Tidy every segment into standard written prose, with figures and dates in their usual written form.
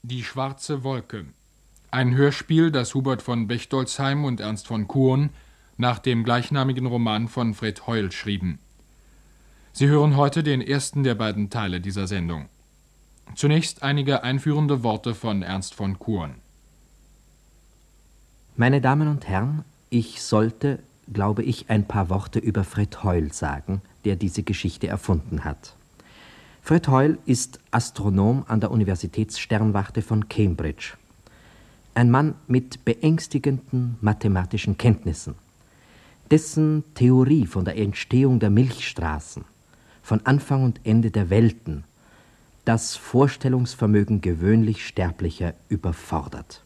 Die schwarze Wolke. Ein Hörspiel, das Hubert von Bechtoldsheim und Ernst von Kuhn nach dem gleichnamigen Roman von Fred Hoyle schrieben. Sie hören heute den ersten der beiden Teile dieser Sendung. Zunächst einige einführende Worte von Ernst von Kuhn. Meine Damen und Herren, ich sollte, glaube ich, ein paar Worte über Fred Hoyle sagen, der diese Geschichte erfunden hat. Fred Hoyle ist Astronom an der Universitätssternwarte von Cambridge. Ein Mann mit beängstigenden mathematischen Kenntnissen. Dessen Theorie von der Entstehung der Milchstraßen, von Anfang und Ende der Welten, das Vorstellungsvermögen gewöhnlich Sterblicher überfordert.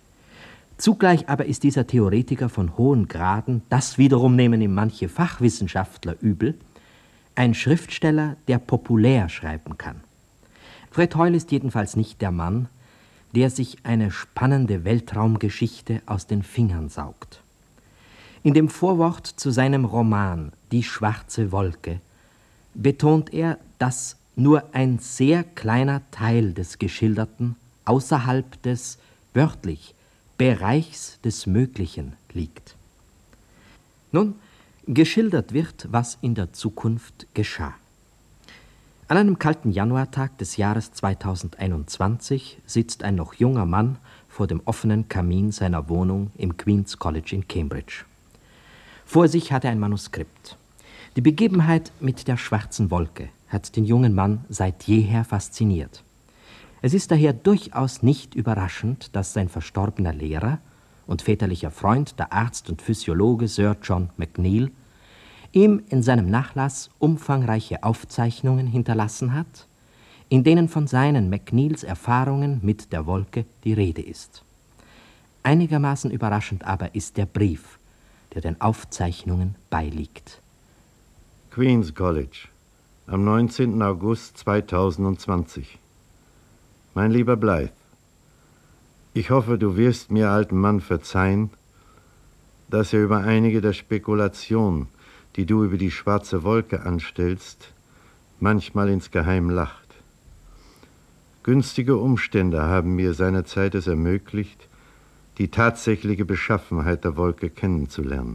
Zugleich aber ist dieser Theoretiker von hohen Graden, das wiederum nehmen ihm manche Fachwissenschaftler übel, ein Schriftsteller, der populär schreiben kann. Fred Hoyle ist jedenfalls nicht der Mann, der sich eine spannende Weltraumgeschichte aus den Fingern saugt. In dem Vorwort zu seinem Roman »Die schwarze Wolke« betont er, dass nur ein sehr kleiner Teil des Geschilderten außerhalb des, wörtlich, Bereichs des Möglichen liegt. Nun, geschildert wird, was in der Zukunft geschah. An einem kalten Januartag des Jahres 2021 sitzt ein noch junger Mann vor dem offenen Kamin seiner Wohnung im Queen's College in Cambridge. Vor sich hat er ein Manuskript. Die Begebenheit mit der schwarzen Wolke hat den jungen Mann seit jeher fasziniert. Es ist daher durchaus nicht überraschend, dass sein verstorbener Lehrer und väterlicher Freund, der Arzt und Physiologe Sir John McNeill, ihm in seinem Nachlass umfangreiche Aufzeichnungen hinterlassen hat, in denen von seinen McNeills Erfahrungen mit der Wolke die Rede ist. Einigermaßen überraschend aber ist der Brief, der den Aufzeichnungen beiliegt. Queen's College, am 19. August 2020. Mein lieber Blythe, ich hoffe, du wirst mir, alten Mann, verzeihen, dass er über einige der Spekulationen, die du über die schwarze Wolke anstellst, manchmal insgeheim lacht. Günstige Umstände haben mir seinerzeit es ermöglicht, die tatsächliche Beschaffenheit der Wolke kennenzulernen.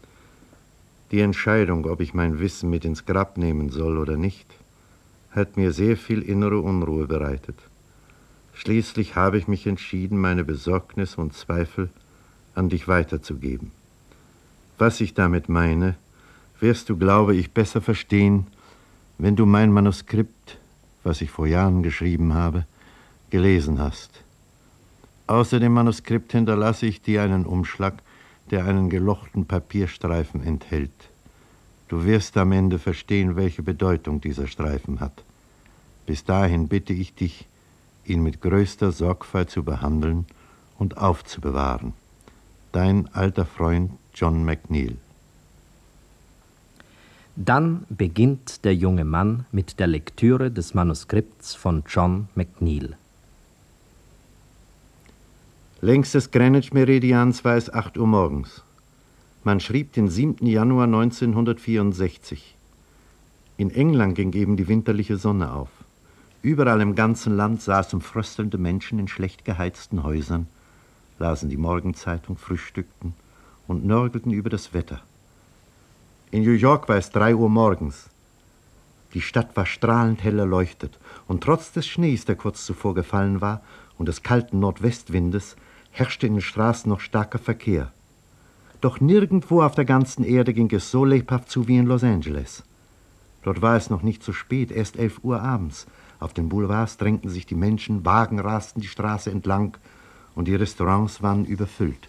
Die Entscheidung, ob ich mein Wissen mit ins Grab nehmen soll oder nicht, hat mir sehr viel innere Unruhe bereitet. Schließlich habe ich mich entschieden, meine Besorgnis und Zweifel an dich weiterzugeben. Was ich damit meine, wirst du, glaube ich, besser verstehen, wenn du mein Manuskript, was ich vor Jahren geschrieben habe, gelesen hast. Außer dem Manuskript hinterlasse ich dir einen Umschlag, der einen gelochten Papierstreifen enthält. Du wirst am Ende verstehen, welche Bedeutung dieser Streifen hat. Bis dahin bitte ich dich, ihn mit größter Sorgfalt zu behandeln und aufzubewahren. Dein alter Freund John McNeill. Dann beginnt der junge Mann mit der Lektüre des Manuskripts von John McNeill. Längs des Greenwich-Meridians war es 8 Uhr morgens. Man schrieb den 7. Januar 1964. In England ging eben die winterliche Sonne auf. Überall im ganzen Land saßen fröstelnde Menschen in schlecht geheizten Häusern, lasen die Morgenzeitung, frühstückten und nörgelten über das Wetter. In New York war es 3 Uhr morgens. Die Stadt war strahlend hell erleuchtet, und trotz des Schnees, der kurz zuvor gefallen war, und des kalten Nordwestwindes, herrschte in den Straßen noch starker Verkehr. Doch nirgendwo auf der ganzen Erde ging es so lebhaft zu wie in Los Angeles. Dort war es noch nicht so spät, erst 11 Uhr abends. Auf den Boulevards drängten sich die Menschen, Wagen rasten die Straße entlang und die Restaurants waren überfüllt.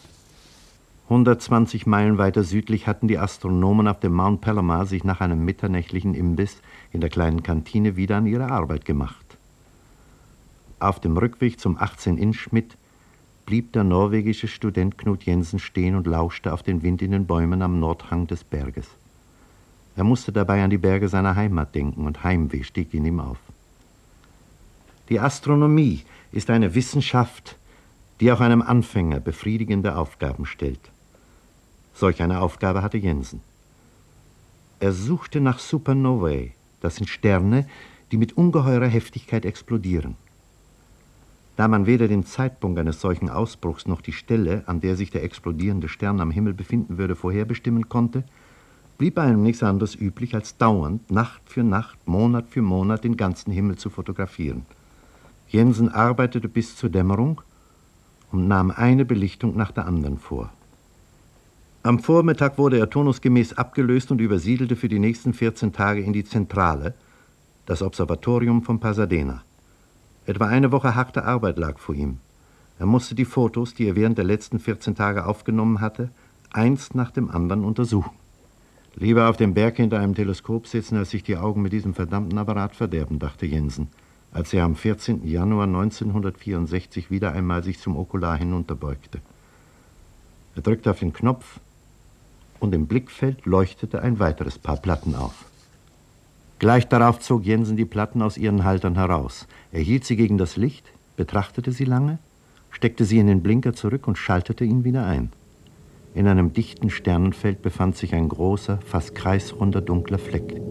120 Meilen weiter südlich hatten die Astronomen auf dem Mount Palomar sich nach einem mitternächtlichen Imbiss in der kleinen Kantine wieder an ihre Arbeit gemacht. Auf dem Rückweg zum 18-Inch-Schmidt blieb der norwegische Student Knut Jensen stehen und lauschte auf den Wind in den Bäumen am Nordhang des Berges. Er musste dabei an die Berge seiner Heimat denken und Heimweh stieg in ihm auf. Die Astronomie ist eine Wissenschaft, die auch einem Anfänger befriedigende Aufgaben stellt. Solch eine Aufgabe hatte Jensen. Er suchte nach Supernovae, das sind Sterne, die mit ungeheurer Heftigkeit explodieren. Da man weder den Zeitpunkt eines solchen Ausbruchs noch die Stelle, an der sich der explodierende Stern am Himmel befinden würde, vorherbestimmen konnte, blieb einem nichts anderes üblich, als dauernd, Nacht für Nacht, Monat für Monat den ganzen Himmel zu fotografieren. Jensen arbeitete bis zur Dämmerung und nahm eine Belichtung nach der anderen vor. Am Vormittag wurde er turnusgemäß abgelöst und übersiedelte für die nächsten 14 Tage in die Zentrale, das Observatorium von Pasadena. Etwa eine Woche harte Arbeit lag vor ihm. Er musste die Fotos, die er während der letzten 14 Tage aufgenommen hatte, eins nach dem anderen untersuchen. Lieber auf dem Berg hinter einem Teleskop sitzen, als sich die Augen mit diesem verdammten Apparat verderben, dachte Jensen, als er am 14. Januar 1964 wieder einmal sich zum Okular hinunterbeugte. Er drückte auf den Knopf und im Blickfeld leuchtete ein weiteres Paar Platten auf. Gleich darauf zog Jensen die Platten aus ihren Haltern heraus. Er hielt sie gegen das Licht, betrachtete sie lange, steckte sie in den Blinker zurück und schaltete ihn wieder ein. In einem dichten Sternenfeld befand sich ein großer, fast kreisrunder, dunkler Fleck.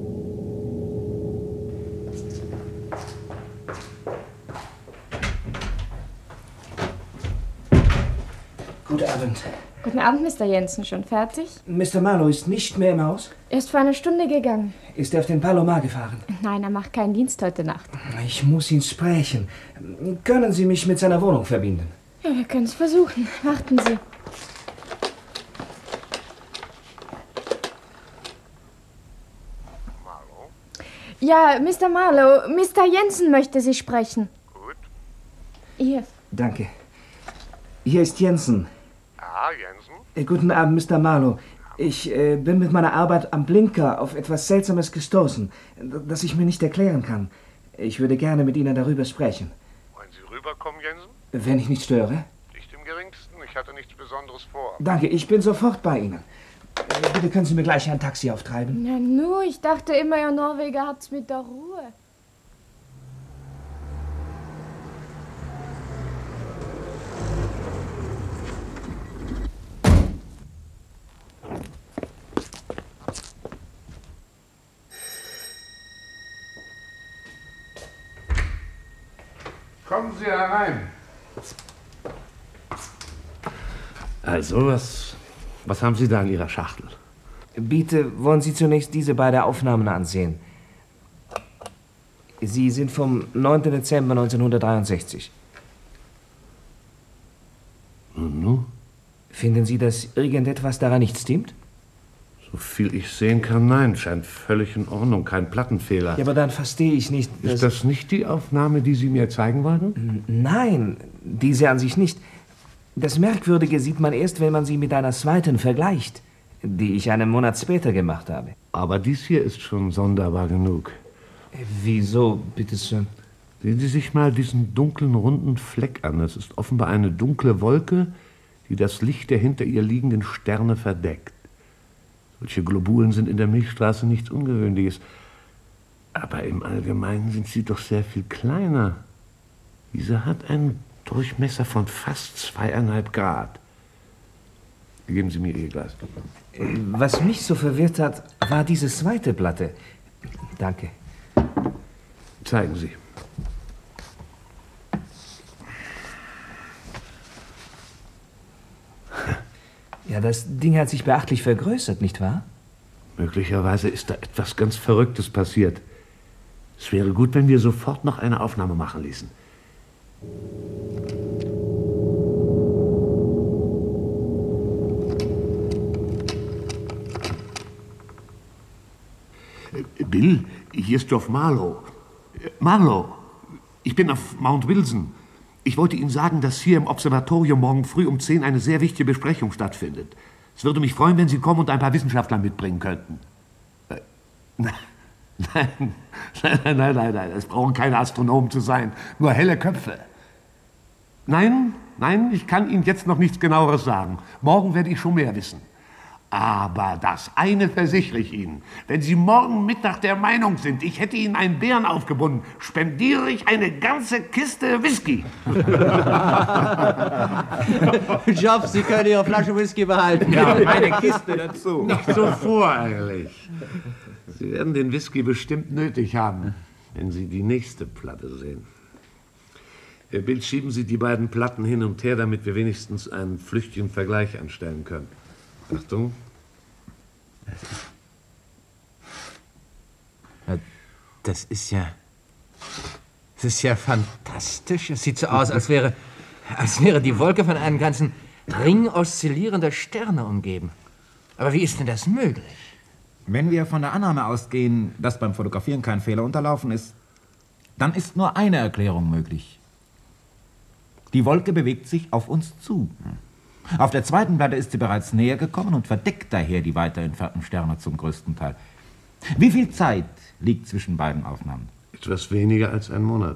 Guten Abend. Guten Abend, Mr. Jensen. Schon fertig? Mr. Marlowe ist nicht mehr im Haus? Er ist vor einer Stunde gegangen. Ist er auf den Palomar gefahren? Nein, er macht keinen Dienst heute Nacht. Ich muss ihn sprechen. Können Sie mich mit seiner Wohnung verbinden? Ja, wir können es versuchen. Warten Sie. Marlowe? Ja, Mr. Marlowe, Mr. Jensen möchte Sie sprechen. Gut. Hier. Danke. Hier ist Jensen. Ah, Jensen? Guten Abend, Mr. Marlowe. Ich bin mit meiner Arbeit am Blinker auf etwas Seltsames gestoßen, das ich mir nicht erklären kann. Ich würde gerne mit Ihnen darüber sprechen. Wollen Sie rüberkommen, Jensen? Wenn ich nicht störe? Nicht im Geringsten. Ich hatte nichts Besonderes vor. Danke, ich bin sofort bei Ihnen. Bitte können Sie mir gleich ein Taxi auftreiben. Na nu, ich dachte immer, Ihr Norweger habt's mit der Ruhe. Kommen Sie herein. Also, was haben Sie da in Ihrer Schachtel? Bitte wollen Sie zunächst diese beiden Aufnahmen ansehen. Sie sind vom 9. Dezember 1963. Nu? Finden Sie, dass irgendetwas daran nicht stimmt? So viel ich sehen kann, nein. Scheint völlig in Ordnung. Kein Plattenfehler. Ja, aber dann verstehe ich nicht, dass... Ist das nicht die Aufnahme, die Sie mir zeigen wollten? Nein, diese an sich nicht. Das Merkwürdige sieht man erst, wenn man sie mit einer zweiten vergleicht, die ich einen Monat später gemacht habe. Aber dies hier ist schon sonderbar genug. Wieso, bitteschön? Sehen Sie sich mal diesen dunklen, runden Fleck an. Das ist offenbar eine dunkle Wolke, die das Licht der hinter ihr liegenden Sterne verdeckt. Solche Globulen sind in der Milchstraße nichts Ungewöhnliches. Aber im Allgemeinen sind sie doch sehr viel kleiner. Diese hat einen Durchmesser von fast 2,5 Grad. Geben Sie mir Ihr Glas. Was mich so verwirrt hat, war diese zweite Platte. Danke. Zeigen Sie. Ja, das Ding hat sich beachtlich vergrößert, nicht wahr? Möglicherweise ist da etwas ganz Verrücktes passiert. Es wäre gut, wenn wir sofort noch eine Aufnahme machen ließen. Bill, hier ist Geoff Marlowe. Marlowe, ich bin auf Mount Wilson. Ich wollte Ihnen sagen, dass hier im Observatorium morgen früh um 10 eine sehr wichtige Besprechung stattfindet. Es würde mich freuen, wenn Sie kommen und ein paar Wissenschaftler mitbringen könnten. Nein, es brauchen keine Astronomen zu sein, nur helle Köpfe. Nein, ich kann Ihnen jetzt noch nichts Genaueres sagen. Morgen werde ich schon mehr wissen. Aber das eine versichere ich Ihnen. Wenn Sie morgen Mittag der Meinung sind, ich hätte Ihnen einen Bären aufgebunden, spendiere ich eine ganze Kiste Whisky. Geoff, Sie können Ihre Flasche Whisky behalten. Ja, meine Kiste dazu. Nicht so voreilig. Sie werden den Whisky bestimmt nötig haben, wenn Sie die nächste Platte sehen. Herr Bild, schieben Sie die beiden Platten hin und her, damit wir wenigstens einen flüchtigen Vergleich anstellen können. Achtung. Das ist ja fantastisch. Es sieht so aus, als wäre die Wolke von einem ganzen Ring oszillierender Sterne umgeben. Aber wie ist denn das möglich? Wenn wir von der Annahme ausgehen, dass beim Fotografieren kein Fehler unterlaufen ist, dann ist nur eine Erklärung möglich. Die Wolke bewegt sich auf uns zu. Auf der zweiten Platte ist sie bereits näher gekommen und verdeckt daher die weiter entfernten Sterne zum größten Teil. Wie viel Zeit liegt zwischen beiden Aufnahmen? Etwas weniger als ein Monat.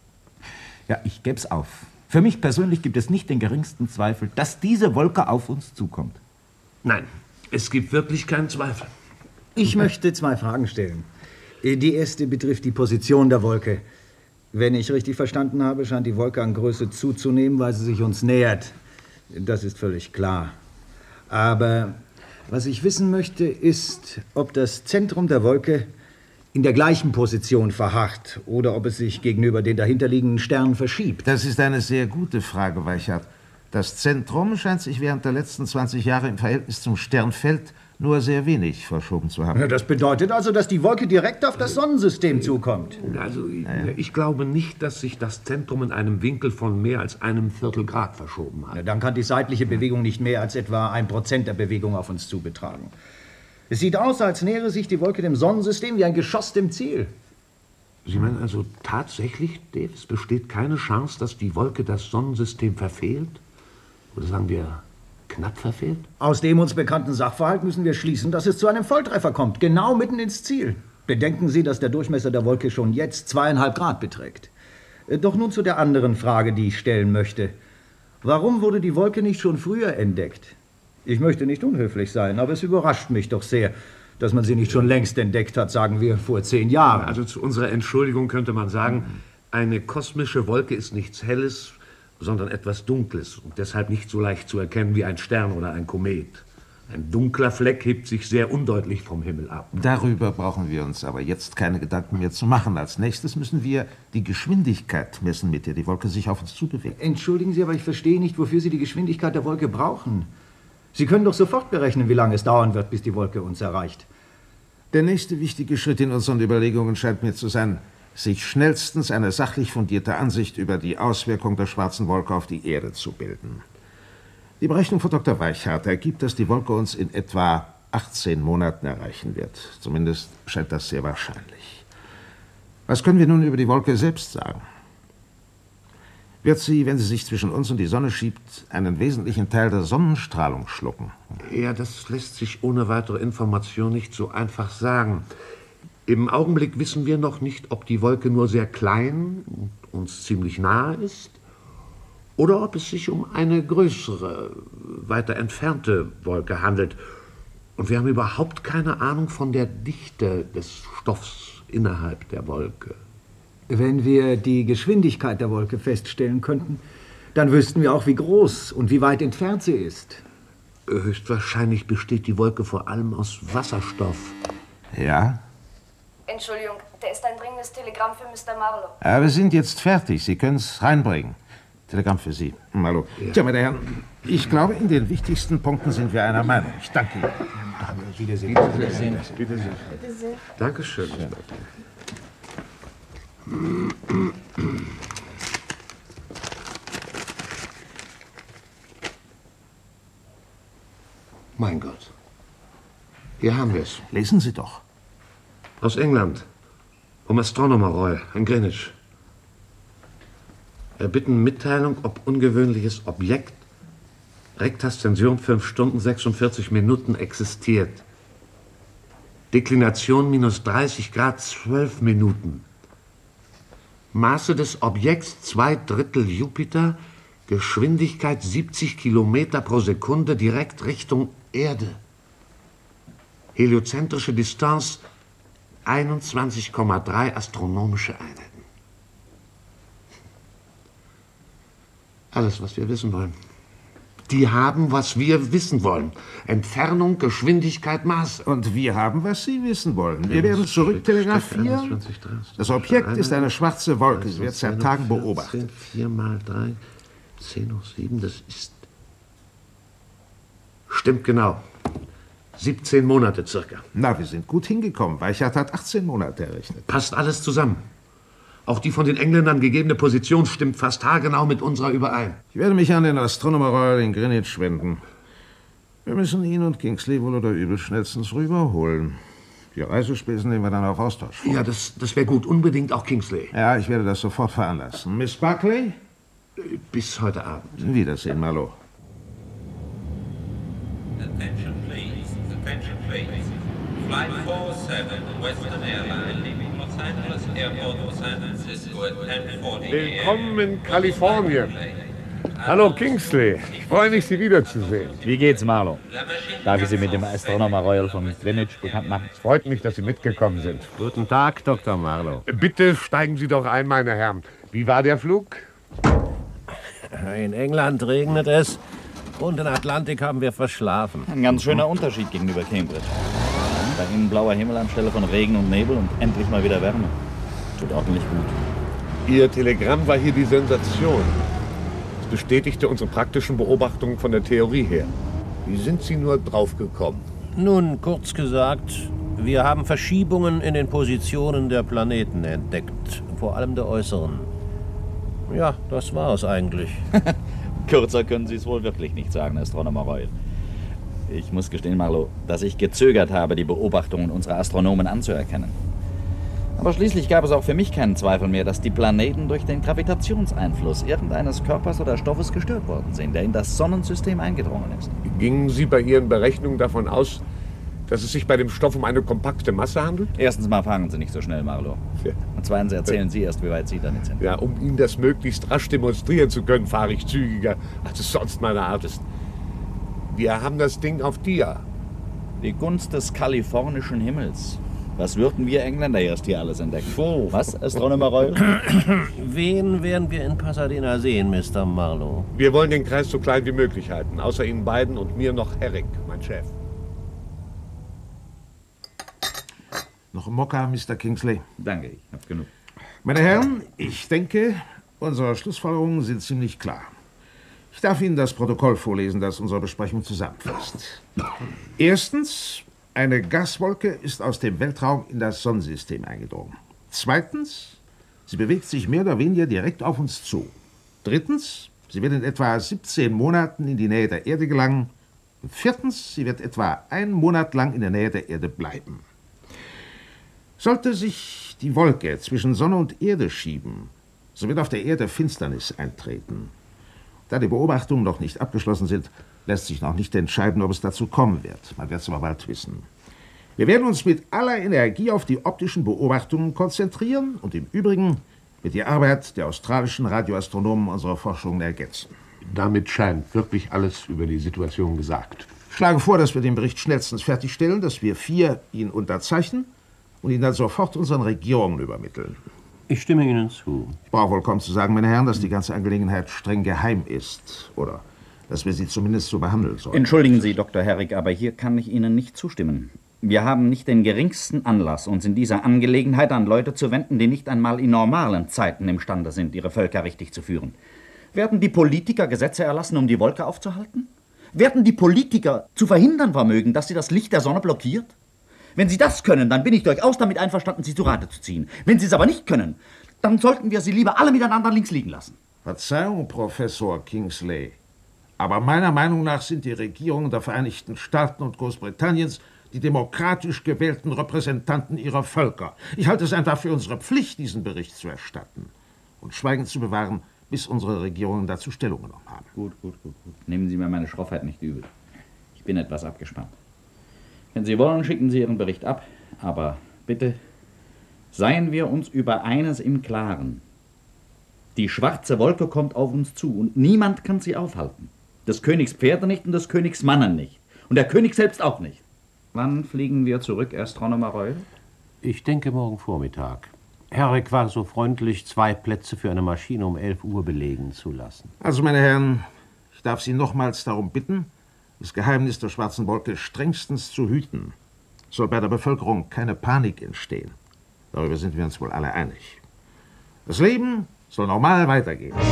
Ja, ich gebe es auf. Für mich persönlich gibt es nicht den geringsten Zweifel, dass diese Wolke auf uns zukommt. Nein, es gibt wirklich keinen Zweifel. Ich möchte 2 Fragen stellen. Die erste betrifft die Position der Wolke. Wenn ich richtig verstanden habe, scheint die Wolke an Größe zuzunehmen, weil sie sich uns nähert. Das ist völlig klar. Aber was ich wissen möchte, ist, ob das Zentrum der Wolke in der gleichen Position verharrt oder ob es sich gegenüber den dahinterliegenden Sternen verschiebt. Das ist eine sehr gute Frage, Weichert. Das Zentrum scheint sich während der letzten 20 Jahre im Verhältnis zum Sternfeld nur sehr wenig verschoben zu haben. Das bedeutet also, dass die Wolke direkt auf das Sonnensystem zukommt. Also, ich glaube nicht, dass sich das Zentrum in einem Winkel von mehr als einem Viertelgrad verschoben hat. Dann kann die seitliche Bewegung nicht mehr als etwa 1% der Bewegung auf uns zu betragen. Es sieht aus, als nähere sich die Wolke dem Sonnensystem wie ein Geschoss dem Ziel. Sie meinen also tatsächlich, Dave, es besteht keine Chance, dass die Wolke das Sonnensystem verfehlt? Oder sagen wir, knapp verfehlt? Aus dem uns bekannten Sachverhalt müssen wir schließen, dass es zu einem Volltreffer kommt, genau mitten ins Ziel. Bedenken Sie, dass der Durchmesser der Wolke schon jetzt 2,5 Grad beträgt. Doch nun zu der anderen Frage, die ich stellen möchte. Warum wurde die Wolke nicht schon früher entdeckt? Ich möchte nicht unhöflich sein, aber es überrascht mich doch sehr, dass man sie nicht schon längst entdeckt hat, sagen wir vor 10 Jahren. Also zu unserer Entschuldigung könnte man sagen, eine kosmische Wolke ist nichts Helles, sondern etwas Dunkles und deshalb nicht so leicht zu erkennen wie ein Stern oder ein Komet. Ein dunkler Fleck hebt sich sehr undeutlich vom Himmel ab. Darüber brauchen wir uns aber jetzt keine Gedanken mehr zu machen. Als nächstes müssen wir die Geschwindigkeit messen, mit der die Wolke sich auf uns zubewegt. Entschuldigen Sie, aber ich verstehe nicht, wofür Sie die Geschwindigkeit der Wolke brauchen. Sie können doch sofort berechnen, wie lange es dauern wird, bis die Wolke uns erreicht. Der nächste wichtige Schritt in unseren Überlegungen scheint mir zu sein, sich schnellstens eine sachlich fundierte Ansicht über die Auswirkung der schwarzen Wolke auf die Erde zu bilden. Die Berechnung von Dr. Weichert ergibt, dass die Wolke uns in etwa 18 Monaten erreichen wird. Zumindest scheint das sehr wahrscheinlich. Was können wir nun über die Wolke selbst sagen? Wird sie, wenn sie sich zwischen uns und die Sonne schiebt, einen wesentlichen Teil der Sonnenstrahlung schlucken? Ja, das lässt sich ohne weitere Information nicht so einfach sagen. Im Augenblick wissen wir noch nicht, ob die Wolke nur sehr klein und uns ziemlich nahe ist oder ob es sich um eine größere, weiter entfernte Wolke handelt. Und wir haben überhaupt keine Ahnung von der Dichte des Stoffs innerhalb der Wolke. Wenn wir die Geschwindigkeit der Wolke feststellen könnten, dann wüssten wir auch, wie groß und wie weit entfernt sie ist. Höchstwahrscheinlich besteht die Wolke vor allem aus Wasserstoff. Ja? Entschuldigung, da ist ein dringendes Telegramm für Mr. Marlowe. Aber wir sind jetzt fertig. Sie können es reinbringen. Telegramm für Sie. Marlowe. Ja. Tja, meine Herren, ich glaube, in den wichtigsten Punkten sind wir einer Meinung. Ich danke Ihnen. Wiedersehen. Wiedersehen. Wiedersehen. Dankeschön. Ja. Mein Gott. Hier haben wir es. Lesen Sie doch. Aus England. Vom Astronomer Royal in Greenwich. Erbitten Mitteilung, ob ungewöhnliches Objekt, Rektaszension 5 Stunden 46 Minuten existiert. Deklination minus 30 Grad 12 Minuten. Maße des Objekts 2/3 Jupiter, Geschwindigkeit 70 Kilometer pro Sekunde direkt Richtung Erde. Heliozentrische Distanz 21,3 astronomische Einheiten. Alles, was wir wissen wollen. Die haben, was wir wissen wollen. Entfernung, Geschwindigkeit, Maße. Und wir haben, was Sie wissen wollen. Wir werden zurücktelegrafieren. Das Objekt ist eine schwarze Wolke. Sie wird seit Tagen beobachtet. 4 mal 3, 10 hoch 7, das ist... Stimmt genau. 17 Monate circa. Na, wir sind gut hingekommen. Weichert hat 18 Monate errechnet. Passt alles zusammen. Auch die von den Engländern gegebene Position stimmt fast haargenau mit unserer überein. Ich werde mich an den Astronomer Royal in Greenwich wenden. Wir müssen ihn und Kingsley wohl oder übel schnellstens rüberholen. Die Reisespesen nehmen wir dann auf Austausch vor. Ja, das wäre gut. Unbedingt auch Kingsley. Ja, ich werde das sofort veranlassen. Miss Buckley? Bis heute Abend. Wiedersehen, Marlowe. Attention please. Attention please. Flight 47, Western Airline, leaving Los Angeles Airport, San Francisco at 10:40 Willkommen in Kalifornien. Hallo Kingsley, ich freue mich, Sie wiederzusehen. Wie geht's, Marlowe? Darf ich Sie mit dem Astronomer Royal von Greenwich bekannt machen? Es freut mich, dass Sie mitgekommen sind. Guten Tag, Dr. Marlowe. Bitte steigen Sie doch ein, meine Herren. Wie war der Flug? In England regnet es und den Atlantik haben wir verschlafen. Ein ganz schöner Unterschied gegenüber Cambridge. Bei Ihnen blauer Himmel anstelle von Regen und Nebel und endlich mal wieder Wärme. Tut ordentlich gut. Ihr Telegramm war hier die Sensation. Es bestätigte unsere praktischen Beobachtungen von der Theorie her. Wie sind Sie nur draufgekommen? Nun, kurz gesagt, wir haben Verschiebungen in den Positionen der Planeten entdeckt. Vor allem der äußeren. Ja, das war es eigentlich. Kürzer können Sie es wohl wirklich nicht sagen, Astronomer Royal. Ich muss gestehen, Marlowe, dass ich gezögert habe, die Beobachtungen unserer Astronomen anzuerkennen. Aber schließlich gab es auch für mich keinen Zweifel mehr, dass die Planeten durch den Gravitationseinfluss irgendeines Körpers oder Stoffes gestört worden sind, der in das Sonnensystem eingedrungen ist. Gingen Sie bei Ihren Berechnungen davon aus, dass es sich bei dem Stoff um eine kompakte Masse handelt? Erstens mal fragen Sie nicht so schnell, Marlowe. Ja. Und zweitens erzählen Sie erst, wie weit Sie damit sind. Ja, um Ihnen das möglichst rasch demonstrieren zu können, fahre ich zügiger, als es sonst meine Art ist. Wir haben das Ding auf Dia. Die Gunst des kalifornischen Himmels. Was würden wir Engländer erst hier alles entdecken? Oh. Was, Astronomer Royal? Wen werden wir in Pasadena sehen, Mr. Marlowe? Wir wollen den Kreis so klein wie möglich halten. Außer Ihnen beiden und mir noch Herrick, mein Chef. Noch ein Mokka, Mr. Kingsley? Danke, ich hab genug. Meine Herren, ich denke, unsere Schlussfolgerungen sind ziemlich klar. Ich darf Ihnen das Protokoll vorlesen, das unsere Besprechung zusammenfasst. Erstens, eine Gaswolke ist aus dem Weltraum in das Sonnensystem eingedrungen. Zweitens, sie bewegt sich mehr oder weniger direkt auf uns zu. Drittens, sie wird in etwa 17 Monaten in die Nähe der Erde gelangen. Und viertens, sie wird etwa 1 Monat lang in der Nähe der Erde bleiben. Sollte sich die Wolke zwischen Sonne und Erde schieben, so wird auf der Erde Finsternis eintreten. Da die Beobachtungen noch nicht abgeschlossen sind, lässt sich noch nicht entscheiden, ob es dazu kommen wird. Man wird es aber bald wissen. Wir werden uns mit aller Energie auf die optischen Beobachtungen konzentrieren und im Übrigen wird die Arbeit der australischen Radioastronomen unsere Forschungen ergänzen. Damit scheint wirklich alles über die Situation gesagt. Ich schlage vor, dass wir den Bericht schnellstens fertigstellen, dass wir 4 ihn unterzeichnen und ihn dann sofort unseren Regierungen übermitteln. Ich stimme Ihnen zu. Ich brauche wohl kaum zu sagen, meine Herren, dass die ganze Angelegenheit streng geheim ist. Oder dass wir sie zumindest so behandeln sollen. Entschuldigen Sie, Dr. Herrick, aber hier kann ich Ihnen nicht zustimmen. Wir haben nicht den geringsten Anlass, uns in dieser Angelegenheit an Leute zu wenden, die nicht einmal in normalen Zeiten imstande sind, ihre Völker richtig zu führen. Werden die Politiker Gesetze erlassen, um die Wolke aufzuhalten? Werden die Politiker zu verhindern vermögen, dass sie das Licht der Sonne blockiert? Wenn Sie das können, dann bin ich durchaus damit einverstanden, Sie zu Rate zu ziehen. Wenn Sie es aber nicht können, dann sollten wir Sie lieber alle miteinander links liegen lassen. Verzeihung, Professor Kingsley. Aber meiner Meinung nach sind die Regierungen der Vereinigten Staaten und Großbritanniens die demokratisch gewählten Repräsentanten ihrer Völker. Ich halte es einfach für unsere Pflicht, diesen Bericht zu erstatten und Schweigen zu bewahren, bis unsere Regierungen dazu Stellung genommen haben. Gut. Nehmen Sie mir meine Schroffheit nicht übel. Ich bin etwas abgespannt. Wenn Sie wollen, schicken Sie Ihren Bericht ab. Aber bitte, seien wir uns über eines im Klaren. Die schwarze Wolke kommt auf uns zu und niemand kann sie aufhalten. Des Königs Pferde nicht und des Königs Mannen nicht. Und der König selbst auch nicht. Wann fliegen wir zurück, Astronomer Royal? Ich denke morgen Vormittag. Herrick war so freundlich, 2 Plätze für eine Maschine um 11 Uhr belegen zu lassen. Also, meine Herren, Ich darf Sie nochmals darum bitten, das Geheimnis der schwarzen Wolke strengstens zu hüten. Es soll bei der Bevölkerung keine Panik entstehen. Darüber sind wir uns wohl alle einig. Das Leben soll normal weitergehen. Und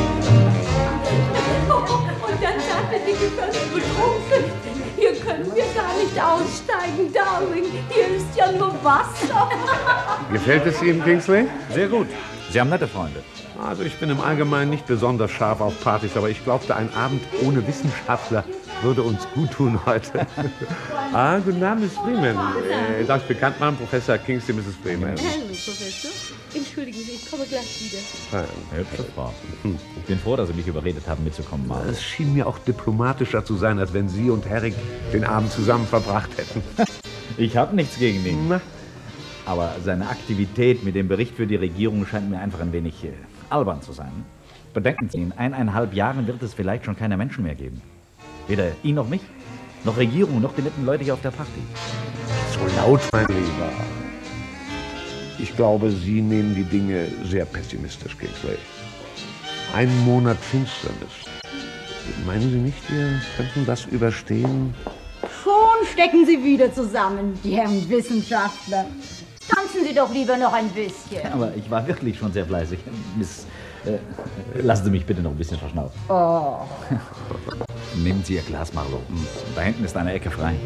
dann sagte die Gefährte betrunken. Hier können wir gar nicht aussteigen, Darling. Hier ist ja nur Wasser. Gefällt es Ihnen, Kingsley? Sehr gut. Sie haben nette Freunde. Also ich bin im Allgemeinen nicht besonders scharf auf Partys, aber ich glaubte, ein Abend ohne Wissenschaftler würde uns gut tun heute. Guten Abend, Miss Freeman. Darf ich bekannt machen, Professor Kingsley, Mrs. Freeman. Hallo, Professor. Entschuldigen Sie, ich komme gleich wieder. Hübsche Frau. Ich bin froh, dass Sie mich überredet haben, mitzukommen. Es schien mir auch diplomatischer zu sein, als wenn Sie und Herrick den Abend zusammen verbracht hätten. Ich habe nichts gegen ihn. Na? Aber seine Aktivität mit dem Bericht für die Regierung scheint mir einfach ein wenig albern zu sein. Bedenken Sie, in 1,5 Jahren wird es vielleicht schon keine Menschen mehr geben. Weder ihn noch mich, noch Regierung, noch die netten Leute hier auf der Party. So laut, mein Lieber. Ich glaube, Sie nehmen die Dinge sehr pessimistisch, Kingsley. 1 Monat Finsternis. Meinen Sie nicht, wir könnten das überstehen? Schon stecken Sie wieder zusammen, die Herren Wissenschaftler. Tanzen Sie doch lieber noch ein bisschen. Aber ich war wirklich schon sehr fleißig. Miss, lassen Sie mich bitte noch ein bisschen verschnaufen. Oh. Nehmen Sie Ihr Glas, Marlow. Da hinten ist eine Ecke frei.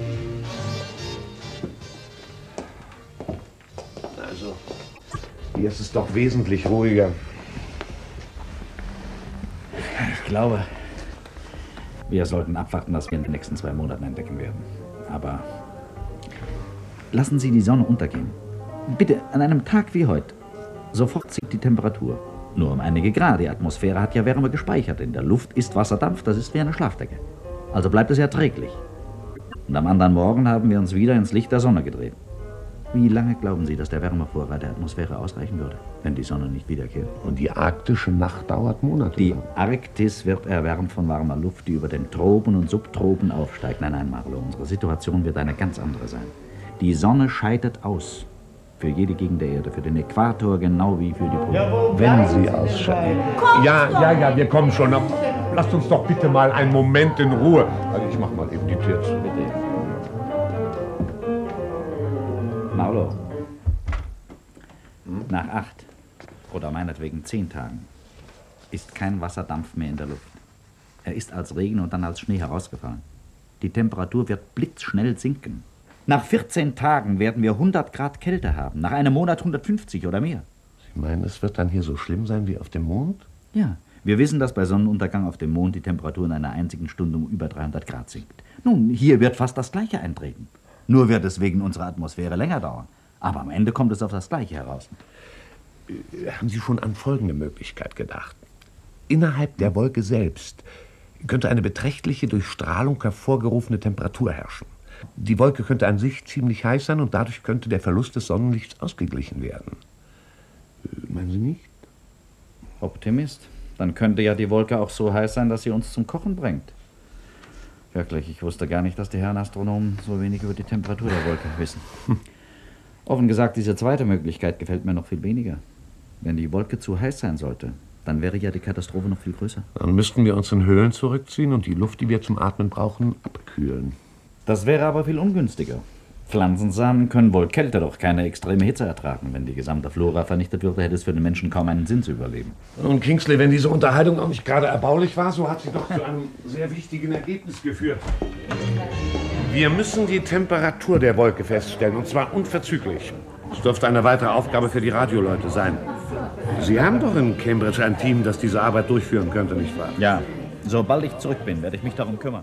Also, hier ist es doch wesentlich ruhiger. Ich glaube, wir sollten abwarten, was wir in den nächsten 2 Monaten entdecken werden. Aber lassen Sie die Sonne untergehen. Bitte, an einem Tag wie heute. Sofort sinkt die Temperatur. Nur um einige Grad. Die Atmosphäre hat ja Wärme gespeichert. In der Luft ist Wasserdampf, das ist wie eine Schlafdecke. Also bleibt es erträglich. Und am anderen Morgen haben wir uns wieder ins Licht der Sonne gedreht. Wie lange glauben Sie, dass der Wärmevorrat der Atmosphäre ausreichen würde, wenn die Sonne nicht wiederkehrt? Und die arktische Nacht dauert Monate. Die Arktis wird erwärmt von warmer Luft, die über den Tropen und Subtropen aufsteigt. Nein, Marlow, unsere Situation wird eine ganz andere sein. Die Sonne scheidet aus. Für jede Gegend der Erde, für den Äquator genau wie für die Pole. Wenn Sie ausscheiden. Ja, wir kommen schon. Lasst uns doch bitte mal einen Moment in Ruhe. Also ich mach mal eben die Tür zu. Bitte. Marlow. Nach 8 oder meinetwegen 10 Tagen ist kein Wasserdampf mehr in der Luft. Er ist als Regen und dann als Schnee herausgefallen. Die Temperatur wird blitzschnell sinken. Nach 14 Tagen werden wir 100 Grad Kälte haben. Nach einem Monat 150 oder mehr. Sie meinen, es wird dann hier so schlimm sein wie auf dem Mond? Ja, wir wissen, dass bei Sonnenuntergang auf dem Mond die Temperatur in einer einzigen Stunde um über 300 Grad sinkt. Nun, hier wird fast das Gleiche eintreten. Nur wird es wegen unserer Atmosphäre länger dauern. Aber am Ende kommt es auf das Gleiche heraus. Haben Sie schon an folgende Möglichkeit gedacht? Innerhalb der Wolke selbst könnte eine beträchtliche durch Strahlung hervorgerufene Temperatur herrschen. Die Wolke könnte an sich ziemlich heiß sein und dadurch könnte der Verlust des Sonnenlichts ausgeglichen werden. Meinen Sie nicht? Optimist? Dann könnte ja die Wolke auch so heiß sein, dass sie uns zum Kochen bringt. Wirklich, ich wusste gar nicht, dass die Herren Astronomen so wenig über die Temperatur der Wolke wissen. Offen gesagt, diese zweite Möglichkeit gefällt mir noch viel weniger. Wenn die Wolke zu heiß sein sollte, dann wäre ja die Katastrophe noch viel größer. Dann müssten wir uns in Höhlen zurückziehen und die Luft, die wir zum Atmen brauchen, abkühlen. Das wäre aber viel ungünstiger. Pflanzensamen können wohl Kälte, doch keine extreme Hitze ertragen. Wenn die gesamte Flora vernichtet würde, hätte es für den Menschen kaum einen Sinn zu überleben. Und Kingsley, wenn diese Unterhaltung auch nicht gerade erbaulich war, so hat sie doch zu einem sehr wichtigen Ergebnis geführt. Wir müssen die Temperatur der Wolke feststellen, und zwar unverzüglich. Es dürfte eine weitere Aufgabe für die Radioleute sein. Sie haben doch in Cambridge ein Team, das diese Arbeit durchführen könnte, nicht wahr? Ja, sobald ich zurück bin, werde ich mich darum kümmern.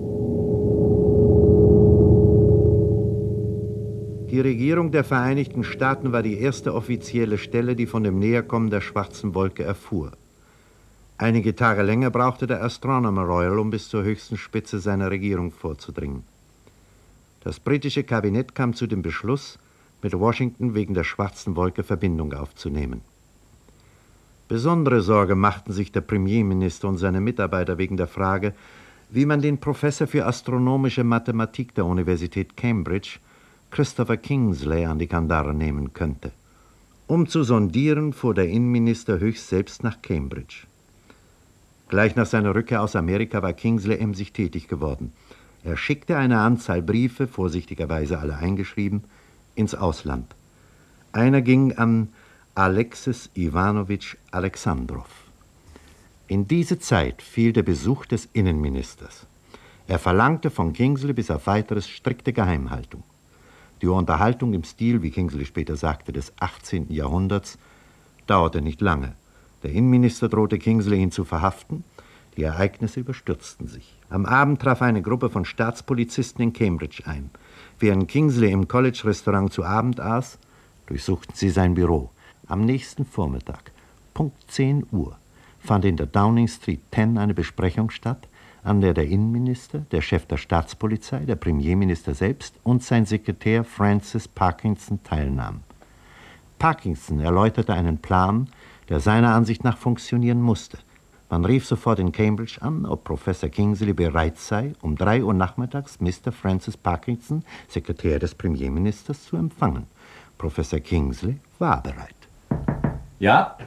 Die Regierung der Vereinigten Staaten war die erste offizielle Stelle, die von dem Näherkommen der schwarzen Wolke erfuhr. Einige Tage länger brauchte der Astronomer Royal, um bis zur höchsten Spitze seiner Regierung vorzudringen. Das britische Kabinett kam zu dem Beschluss, mit Washington wegen der schwarzen Wolke Verbindung aufzunehmen. Besondere Sorge machten sich der Premierminister und seine Mitarbeiter wegen der Frage, wie man den Professor für astronomische Mathematik der Universität Cambridge, Christopher Kingsley, an die Kandare nehmen könnte. Um zu sondieren, fuhr der Innenminister höchst selbst nach Cambridge. Gleich nach seiner Rückkehr aus Amerika war Kingsley emsig tätig geworden. Er schickte eine Anzahl Briefe, vorsichtigerweise alle eingeschrieben, ins Ausland. Einer ging an Alexis Iwanowitsch Alexandrow. In diese Zeit fiel der Besuch des Innenministers. Er verlangte von Kingsley bis auf weiteres strikte Geheimhaltung. Die Unterhaltung im Stil, wie Kingsley später sagte, des 18. Jahrhunderts dauerte nicht lange. Der Innenminister drohte Kingsley, ihn zu verhaften. Die Ereignisse überstürzten sich. Am Abend traf eine Gruppe von Staatspolizisten in Cambridge ein. Während Kingsley im College-Restaurant zu Abend aß, durchsuchten sie sein Büro. Am nächsten Vormittag, Punkt 10 Uhr, fand in der Downing Street 10 eine Besprechung statt, an der der Innenminister, der Chef der Staatspolizei, der Premierminister selbst und sein Sekretär Francis Parkinson teilnahmen. Parkinson erläuterte einen Plan, der seiner Ansicht nach funktionieren musste. Man rief sofort in Cambridge an, ob Professor Kingsley bereit sei, um 3 Uhr nachmittags Mr. Francis Parkinson, Sekretär des Premierministers, zu empfangen. Professor Kingsley war bereit. Ja?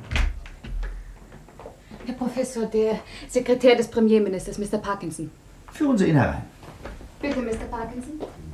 Herr Professor, der Sekretär des Premierministers, Mr. Parkinson. Führen Sie ihn herein. Bitte, Mr. Parkinson.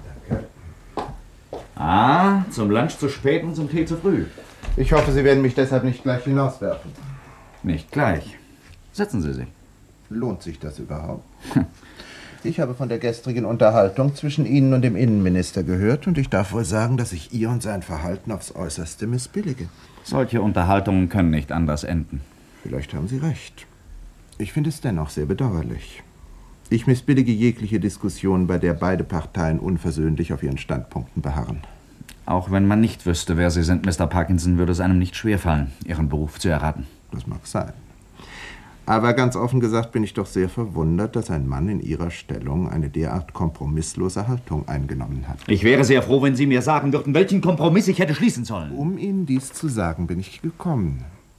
Ah, zum Lunch zu spät und zum Tee zu früh. Ich hoffe, Sie werden mich deshalb nicht gleich hinauswerfen. Nicht gleich. Setzen Sie sich. Lohnt sich das überhaupt? Ich habe von der gestrigen Unterhaltung zwischen Ihnen und dem Innenminister gehört und ich darf wohl sagen, dass ich Ihr und sein Verhalten aufs Äußerste missbillige. Solche Unterhaltungen können nicht anders enden. Vielleicht haben Sie recht. Ich finde es dennoch sehr bedauerlich. Ich missbillige jegliche Diskussion, bei der beide Parteien unversöhnlich auf ihren Standpunkten beharren. Auch wenn man nicht wüsste, wer Sie sind, Mr. Parkinson, würde es einem nicht schwerfallen, Ihren Beruf zu erraten. Das mag sein. Aber ganz offen gesagt bin ich doch sehr verwundert, dass ein Mann in Ihrer Stellung eine derart kompromisslose Haltung eingenommen hat. Ich wäre sehr froh, wenn Sie mir sagen würden, welchen Kompromiss ich hätte schließen sollen. Um Ihnen dies zu sagen, bin ich gekommen.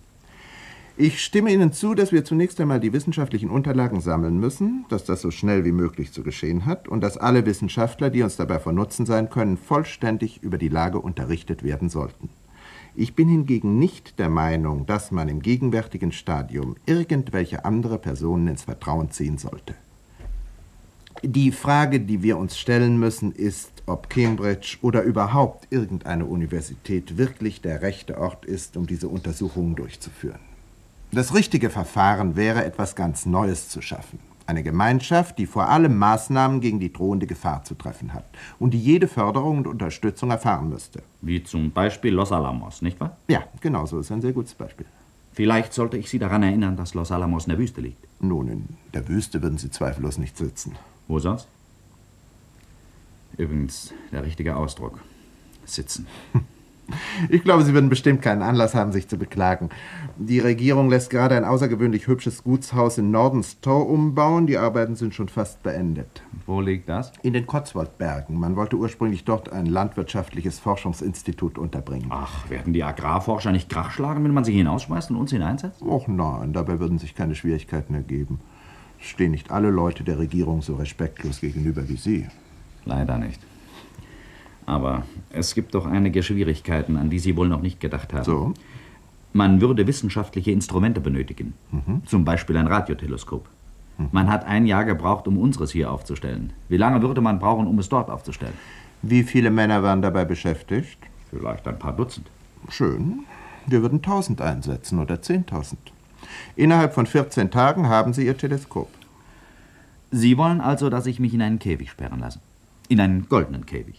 Ich stimme Ihnen zu, dass wir zunächst einmal die wissenschaftlichen Unterlagen sammeln müssen, dass das so schnell wie möglich zu geschehen hat und dass alle Wissenschaftler, die uns dabei von Nutzen sein können, vollständig über die Lage unterrichtet werden sollten. Ich bin hingegen nicht der Meinung, dass man im gegenwärtigen Stadium irgendwelche andere Personen ins Vertrauen ziehen sollte. Die Frage, die wir uns stellen müssen, ist, ob Cambridge oder überhaupt irgendeine Universität wirklich der rechte Ort ist, um diese Untersuchungen durchzuführen. Das richtige Verfahren wäre, etwas ganz Neues zu schaffen. Eine Gemeinschaft, die vor allem Maßnahmen gegen die drohende Gefahr zu treffen hat und die jede Förderung und Unterstützung erfahren müsste. Wie zum Beispiel Los Alamos, nicht wahr? Ja, genau so ist ein sehr gutes Beispiel. Vielleicht sollte ich Sie daran erinnern, dass Los Alamos in der Wüste liegt. Nun, in der Wüste würden Sie zweifellos nicht sitzen. Wo sonst? Übrigens, der richtige Ausdruck. Sitzen. Ich glaube, Sie würden bestimmt keinen Anlass haben, sich zu beklagen. Die Regierung lässt gerade ein außergewöhnlich hübsches Gutshaus in Nordenstow umbauen. Die Arbeiten sind schon fast beendet. Wo liegt das? In den Cotswold-Bergen. Man wollte ursprünglich dort ein landwirtschaftliches Forschungsinstitut unterbringen. Ach, werden die Agrarforscher nicht Krach schlagen, wenn man sie hinausschmeißt und uns hineinsetzt? Och nein, dabei würden sich keine Schwierigkeiten ergeben. Es stehen nicht alle Leute der Regierung so respektlos gegenüber wie Sie. Leider nicht. Aber es gibt doch einige Schwierigkeiten, an die Sie wohl noch nicht gedacht haben. So? Man würde wissenschaftliche Instrumente benötigen. Zum Beispiel ein Radioteleskop. Man hat 1 Jahr gebraucht, um unseres hier aufzustellen. Wie lange würde man brauchen, um es dort aufzustellen? Wie viele Männer waren dabei beschäftigt? Vielleicht ein paar Dutzend. Schön. Wir würden 1000 einsetzen oder 10.000. Innerhalb von 14 Tagen haben Sie Ihr Teleskop. Sie wollen also, dass ich mich in einen Käfig sperren lasse? In einen goldenen Käfig.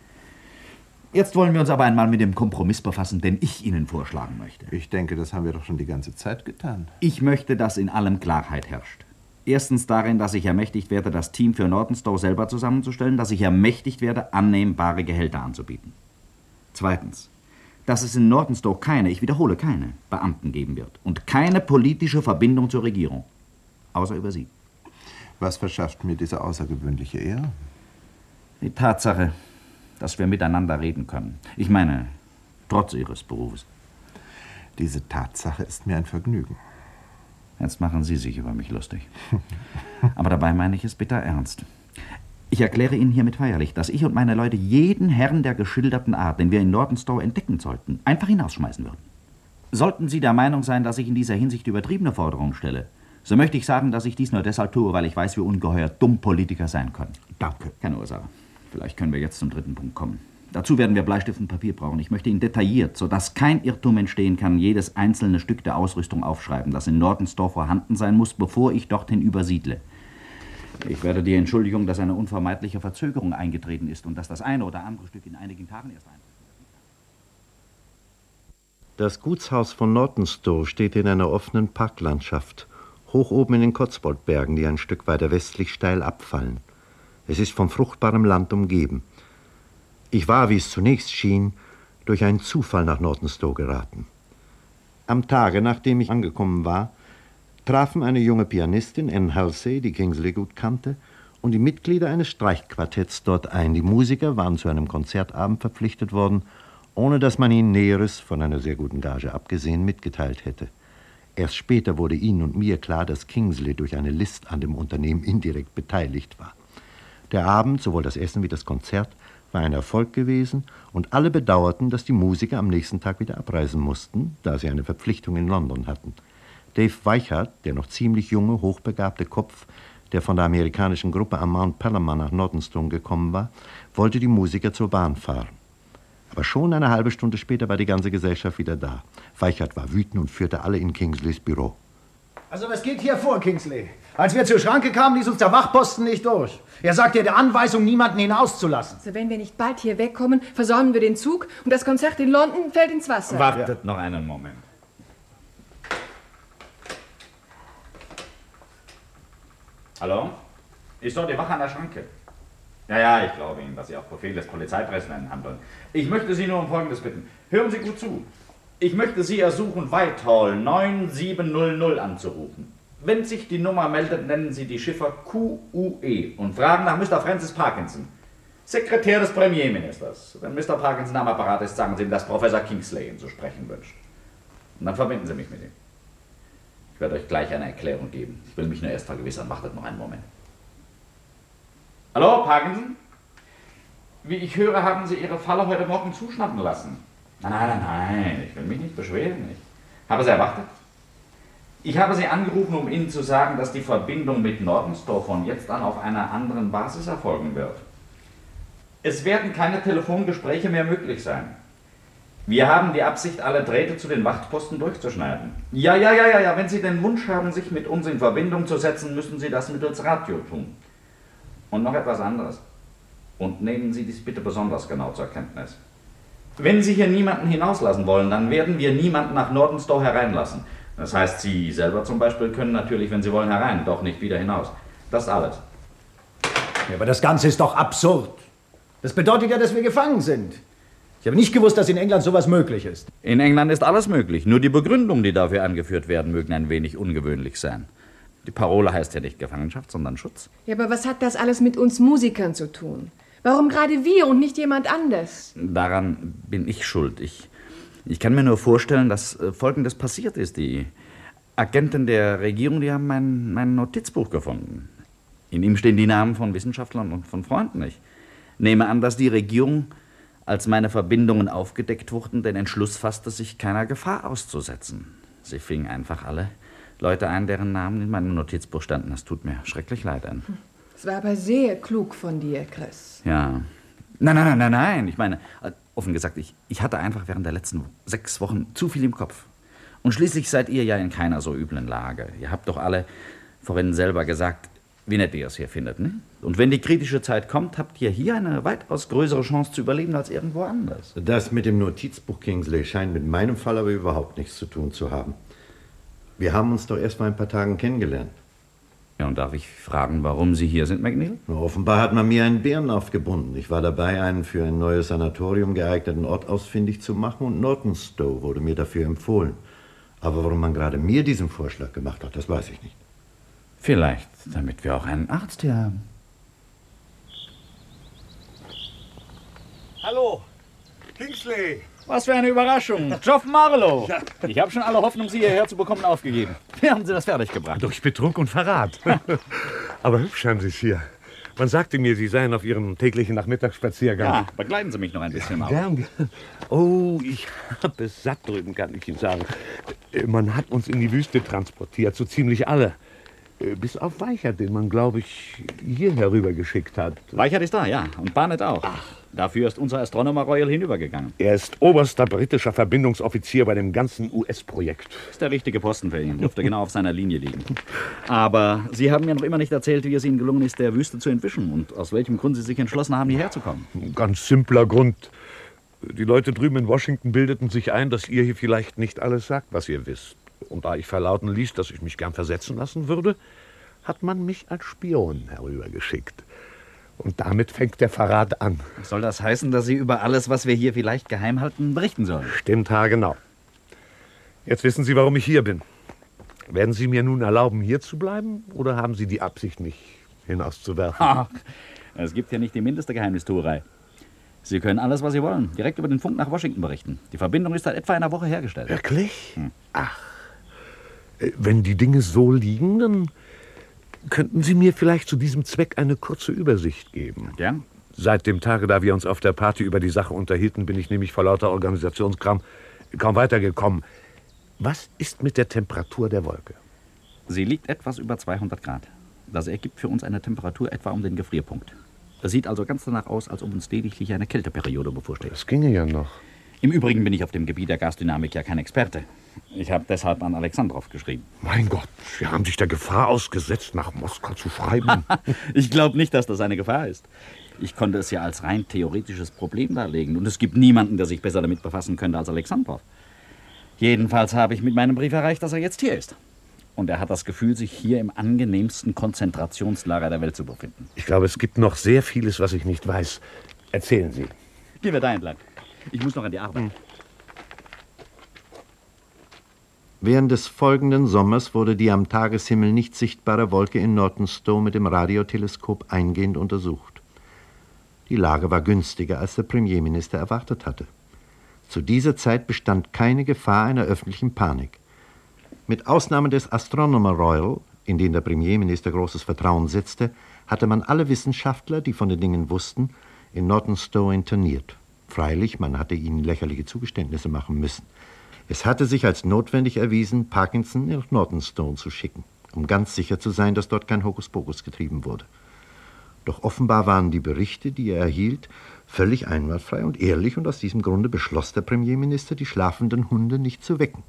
Jetzt wollen wir uns aber einmal mit dem Kompromiss befassen, den ich Ihnen vorschlagen möchte. Ich denke, das haben wir doch schon die ganze Zeit getan. Ich möchte, dass in allem Klarheit herrscht. Erstens darin, dass ich ermächtigt werde, das Team für Nordenstow selber zusammenzustellen, dass ich ermächtigt werde, annehmbare Gehälter anzubieten. Zweitens, dass es in Nordenstow keine, ich wiederhole, keine Beamten geben wird und keine politische Verbindung zur Regierung. Außer über Sie. Was verschafft mir diese außergewöhnliche Ehre? Die Tatsache, dass wir miteinander reden können. Ich meine, trotz Ihres Berufes. Diese Tatsache ist mir ein Vergnügen. Jetzt machen Sie sich über mich lustig. Aber dabei meine ich es bitter ernst. Ich erkläre Ihnen hiermit feierlich, dass ich und meine Leute jeden Herrn der geschilderten Art, den wir in Nordenstow entdecken sollten, einfach hinausschmeißen würden. Sollten Sie der Meinung sein, dass ich in dieser Hinsicht übertriebene Forderungen stelle, So möchte ich sagen, dass ich dies nur deshalb tue, weil ich weiß, wie ungeheuer dumm Politiker sein können. Danke. Keine Ursache. Vielleicht können wir jetzt zum dritten Punkt kommen. Dazu werden wir Bleistift und Papier brauchen. Ich möchte Ihnen detailliert, sodass kein Irrtum entstehen kann, jedes einzelne Stück der Ausrüstung aufschreiben, das in Nortensdorf vorhanden sein muss, bevor ich dorthin übersiedle. Ich werde die Entschuldigung, dass eine unvermeidliche Verzögerung eingetreten ist und dass das eine oder andere Stück in einigen Tagen erst eintritt. Das Gutshaus von Nortenstow steht in einer offenen Parklandschaft, hoch oben in den Cotswoldbergen, die ein Stück weiter westlich steil abfallen. Es ist von fruchtbarem Land umgeben. Ich war, wie es zunächst schien, durch einen Zufall nach Nortenstow geraten. Am Tage, nachdem ich angekommen war, trafen eine junge Pianistin, Anne Halsey, die Kingsley gut kannte, und die Mitglieder eines Streichquartetts dort ein. Die Musiker waren zu einem Konzertabend verpflichtet worden, ohne dass man ihnen Näheres, von einer sehr guten Gage abgesehen, mitgeteilt hätte. Erst später wurde ihnen und mir klar, dass Kingsley durch eine List an dem Unternehmen indirekt beteiligt war. Der Abend, sowohl das Essen wie das Konzert, war ein Erfolg gewesen und alle bedauerten, dass die Musiker am nächsten Tag wieder abreisen mussten, da sie eine Verpflichtung in London hatten. Dave Weichert, der noch ziemlich junge, hochbegabte Kopf, der von der amerikanischen Gruppe am Mount Palomar nach Nortenstow gekommen war, wollte die Musiker zur Bahn fahren. Aber schon eine halbe Stunde später war die ganze Gesellschaft wieder da. Weichert war wütend und führte alle in Kingsleys Büro. Also was geht hier vor, Kingsley? Als wir zur Schranke kamen, ließ uns der Wachposten nicht durch. Er sagte der Anweisung, niemanden hinauszulassen. Also wenn wir nicht bald hier wegkommen, versäumen wir den Zug und das Konzert in London fällt ins Wasser. Wartet noch einen Moment. Hallo? Ist dort die Wache an der Schranke? Ja, ich glaube Ihnen, dass Sie auf Befehl des Polizeipräsidenten handeln. Ich möchte Sie nur um Folgendes bitten. Hören Sie gut zu. Ich möchte Sie ersuchen, Whitehall 9700 anzurufen. Wenn sich die Nummer meldet, nennen Sie die Ziffer QUE und fragen nach Mr. Francis Parkinson, Sekretär des Premierministers. Wenn Mr. Parkinson am Apparat ist, sagen Sie ihm, dass Professor Kingsley ihn zu sprechen wünscht. Und dann verbinden Sie mich mit ihm. Ich werde euch gleich eine Erklärung geben. Ich will mich nur erst vergewissern. Wartet noch einen Moment. Hallo, Parkinson? Wie ich höre, haben Sie Ihre Falle heute Morgen zuschnappen lassen. Nein, ich will mich nicht beschweren. Ich habe Sie erwartet. Ich habe Sie angerufen, um Ihnen zu sagen, dass die Verbindung mit Nortensdorf von jetzt an auf einer anderen Basis erfolgen wird. Es werden keine Telefongespräche mehr möglich sein. Wir haben die Absicht, alle Drähte zu den Wachtposten durchzuschneiden. Ja, wenn Sie den Wunsch haben, sich mit uns in Verbindung zu setzen, müssen Sie das mittels Radio tun. Und noch etwas anderes. Und nehmen Sie dies bitte besonders genau zur Kenntnis. Wenn Sie hier niemanden hinauslassen wollen, dann werden wir niemanden nach Nortensdorf hereinlassen. Das heißt, Sie selber zum Beispiel können natürlich, wenn Sie wollen, herein, doch nicht wieder hinaus. Das ist alles. Ja, aber das Ganze ist doch absurd. Das bedeutet ja, dass wir gefangen sind. Ich habe nicht gewusst, dass in England sowas möglich ist. In England ist alles möglich. Nur die Begründungen, die dafür angeführt werden, mögen ein wenig ungewöhnlich sein. Die Parole heißt ja nicht Gefangenschaft, sondern Schutz. Ja, aber was hat das alles mit uns Musikern zu tun? Warum gerade wir und nicht jemand anders? Daran bin ich schuld. Ich kann mir nur vorstellen, dass Folgendes passiert ist. Die Agenten der Regierung, die haben mein Notizbuch gefunden. In ihm stehen die Namen von Wissenschaftlern und von Freunden. Ich nehme an, dass die Regierung, als meine Verbindungen aufgedeckt wurden, den Entschluss fasste, sich keiner Gefahr auszusetzen. Sie fing einfach alle Leute ein, deren Namen in meinem Notizbuch standen. Das tut mir schrecklich leid an. Das war aber sehr klug von dir, Chris. Ja. Nein. Ich meine, offen gesagt, ich hatte einfach während der letzten 6 Wochen zu viel im Kopf. Und schließlich seid ihr ja in keiner so üblen Lage. Ihr habt doch alle vorhin selber gesagt, wie nett ihr es hier findet, ne? Und wenn die kritische Zeit kommt, habt ihr hier eine weitaus größere Chance zu überleben als irgendwo anders. Das mit dem Notizbuch, Kingsley, scheint mit meinem Fall aber überhaupt nichts zu tun zu haben. Wir haben uns doch erst vor ein paar Tagen kennengelernt. Ja, und darf ich fragen, warum Sie hier sind, McNeil? Na, offenbar hat man mir einen Bären aufgebunden. Ich war dabei, einen für ein neues Sanatorium geeigneten Ort ausfindig zu machen und Nortenstow wurde mir dafür empfohlen. Aber warum man gerade mir diesen Vorschlag gemacht hat, das weiß ich nicht. Vielleicht, damit wir auch einen Arzt hier haben. Hallo, Kingsley. Was für eine Überraschung. Geoff Marlowe. Ja. Ich habe schon alle Hoffnung, Sie hierher zu bekommen, aufgegeben. Wie haben Sie das fertiggebracht? Durch Betrug und Verrat. Aber hübsch haben Sie es hier. Man sagte mir, Sie seien auf Ihrem täglichen Nachmittagsspaziergang. Ja, begleiten Sie mich noch ein bisschen auf. Gern. Oh, ich habe es satt drüben, kann ich Ihnen sagen. Man hat uns in die Wüste transportiert, so ziemlich alle. Bis auf Weichert, den man, glaube ich, hier herübergeschickt hat. Weichert ist da, ja. Und Barnett auch. Ach. Dafür ist unser Astronomer Royal hinübergegangen. Er ist oberster britischer Verbindungsoffizier bei dem ganzen US-Projekt. Ist der richtige Posten für ihn. Dürfte genau auf seiner Linie liegen. Aber Sie haben mir noch immer nicht erzählt, wie es Ihnen gelungen ist, der Wüste zu entwischen und aus welchem Grund Sie sich entschlossen haben, hierher zu kommen. Ein ganz simpler Grund. Die Leute drüben in Washington bildeten sich ein, dass ihr hier vielleicht nicht alles sagt, was ihr wisst. Und da ich verlauten ließ, dass ich mich gern versetzen lassen würde, hat man mich als Spion herübergeschickt. Und damit fängt der Verrat an. Soll das heißen, dass Sie über alles, was wir hier vielleicht geheim halten, berichten sollen? Stimmt, haargenau. Jetzt wissen Sie, warum ich hier bin. Werden Sie mir nun erlauben, hier zu bleiben? Oder haben Sie die Absicht, mich hinauszuwerfen? Ach, es gibt hier nicht die mindeste Geheimnistuerei. Sie können alles, was Sie wollen, direkt über den Funk nach Washington berichten. Die Verbindung ist seit etwa einer Woche hergestellt. Wirklich? Ach. Wenn die Dinge so liegen, dann könnten Sie mir vielleicht zu diesem Zweck eine kurze Übersicht geben. Ja? Seit dem Tage, da wir uns auf der Party über die Sache unterhielten, bin ich nämlich vor lauter Organisationskram kaum weitergekommen. Was ist mit der Temperatur der Wolke? Sie liegt etwas über 200 Grad. Das ergibt für uns eine Temperatur etwa um den Gefrierpunkt. Es sieht also ganz danach aus, als ob uns lediglich eine Kälteperiode bevorsteht. Das ginge ja noch. Im Übrigen bin ich auf dem Gebiet der Gasdynamik ja kein Experte. Ich habe deshalb an Alexandrov geschrieben. Mein Gott, Sie haben sich der Gefahr ausgesetzt, nach Moskau zu schreiben. Ich glaube nicht, dass das eine Gefahr ist. Ich konnte es ja als rein theoretisches Problem darlegen. Und es gibt niemanden, der sich besser damit befassen könnte als Alexandrov. Jedenfalls habe ich mit meinem Brief erreicht, dass er jetzt hier ist. Und er hat das Gefühl, sich hier im angenehmsten Konzentrationslager der Welt zu befinden. Ich glaube, es gibt noch sehr vieles, was ich nicht weiß. Erzählen Sie. Gehen wir da entlang. Ich muss noch an die Arbeit. Während des folgenden Sommers wurde die am Tageshimmel nicht sichtbare Wolke in Nortonstowe mit dem Radioteleskop eingehend untersucht. Die Lage war günstiger, als der Premierminister erwartet hatte. Zu dieser Zeit bestand keine Gefahr einer öffentlichen Panik. Mit Ausnahme des Astronomer Royal, in den der Premierminister großes Vertrauen setzte, hatte man alle Wissenschaftler, die von den Dingen wussten, in Nortonstowe interniert. Freilich, man hatte ihnen lächerliche Zugeständnisse machen müssen. Es hatte sich als notwendig erwiesen, Parkinson nach Nortonstowe zu schicken, um ganz sicher zu sein, dass dort kein Hokuspokus getrieben wurde. Doch offenbar waren die Berichte, die er erhielt, völlig einwandfrei und ehrlich, und aus diesem Grunde beschloss der Premierminister, die schlafenden Hunde nicht zu wecken.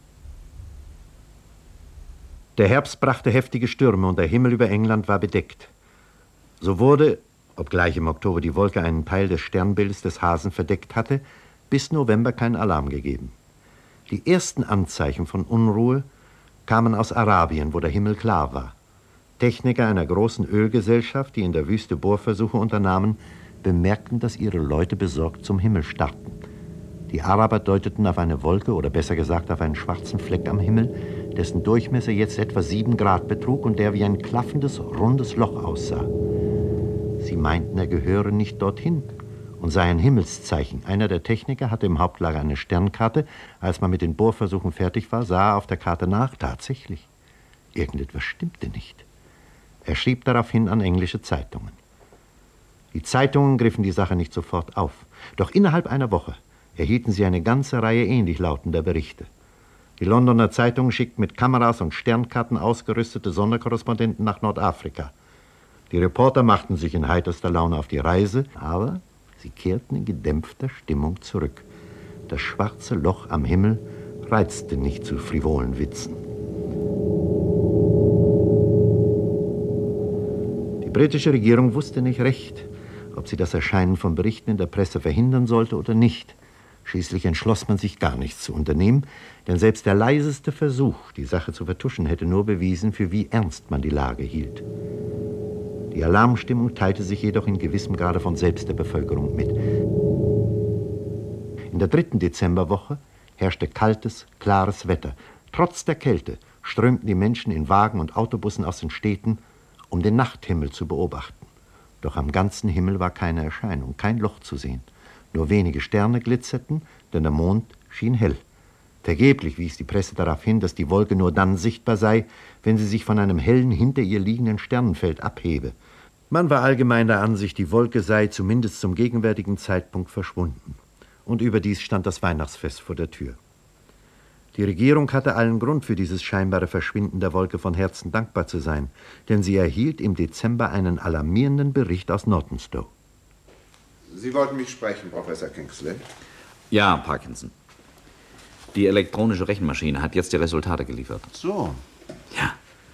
Der Herbst brachte heftige Stürme und der Himmel über England war bedeckt. So wurde, obgleich im Oktober die Wolke einen Teil des Sternbildes des Hasen verdeckt hatte, bis November kein Alarm gegeben. Die ersten Anzeichen von Unruhe kamen aus Arabien, wo der Himmel klar war. Techniker einer großen Ölgesellschaft, die in der Wüste Bohrversuche unternahmen, bemerkten, dass ihre Leute besorgt zum Himmel starrten. Die Araber deuteten auf eine Wolke, oder besser gesagt auf einen schwarzen Fleck am Himmel, dessen Durchmesser jetzt etwa 7 Grad betrug und der wie ein klaffendes, rundes Loch aussah. Sie meinten, er gehöre nicht dorthin und sei ein Himmelszeichen. Einer der Techniker hatte im Hauptlager eine Sternkarte. Als man mit den Bohrversuchen fertig war, sah er auf der Karte nach. Tatsächlich. Irgendetwas stimmte nicht. Er schrieb daraufhin an englische Zeitungen. Die Zeitungen griffen die Sache nicht sofort auf. Doch innerhalb einer Woche erhielten sie eine ganze Reihe ähnlich lautender Berichte. Die Londoner Zeitungen schickten mit Kameras und Sternkarten ausgerüstete Sonderkorrespondenten nach Nordafrika. Die Reporter machten sich in heiterster Laune auf die Reise, aber sie kehrten in gedämpfter Stimmung zurück. Das schwarze Loch am Himmel reizte nicht zu frivolen Witzen. Die britische Regierung wusste nicht recht, ob sie das Erscheinen von Berichten in der Presse verhindern sollte oder nicht. Schließlich entschloss man sich, gar nichts zu unternehmen, denn selbst der leiseste Versuch, die Sache zu vertuschen, hätte nur bewiesen, für wie ernst man die Lage hielt. Die Alarmstimmung teilte sich jedoch in gewissem Grade von selbst der Bevölkerung mit. In der 3. Dezemberwoche herrschte kaltes, klares Wetter. Trotz der Kälte strömten die Menschen in Wagen und Autobussen aus den Städten, um den Nachthimmel zu beobachten. Doch am ganzen Himmel war keine Erscheinung, kein Loch zu sehen. Nur wenige Sterne glitzerten, denn der Mond schien hell. Vergeblich wies die Presse darauf hin, dass die Wolke nur dann sichtbar sei, wenn sie sich von einem hellen, hinter ihr liegenden Sternenfeld abhebe. Man war allgemein der Ansicht, die Wolke sei zumindest zum gegenwärtigen Zeitpunkt verschwunden. Und überdies stand das Weihnachtsfest vor der Tür. Die Regierung hatte allen Grund, für dieses scheinbare Verschwinden der Wolke von Herzen dankbar zu sein, denn sie erhielt im Dezember einen alarmierenden Bericht aus Nortonstowe. Sie wollten mich sprechen, Professor Kingsley? Ja, Parkinson. Die elektronische Rechenmaschine hat jetzt die Resultate geliefert. So. Ja.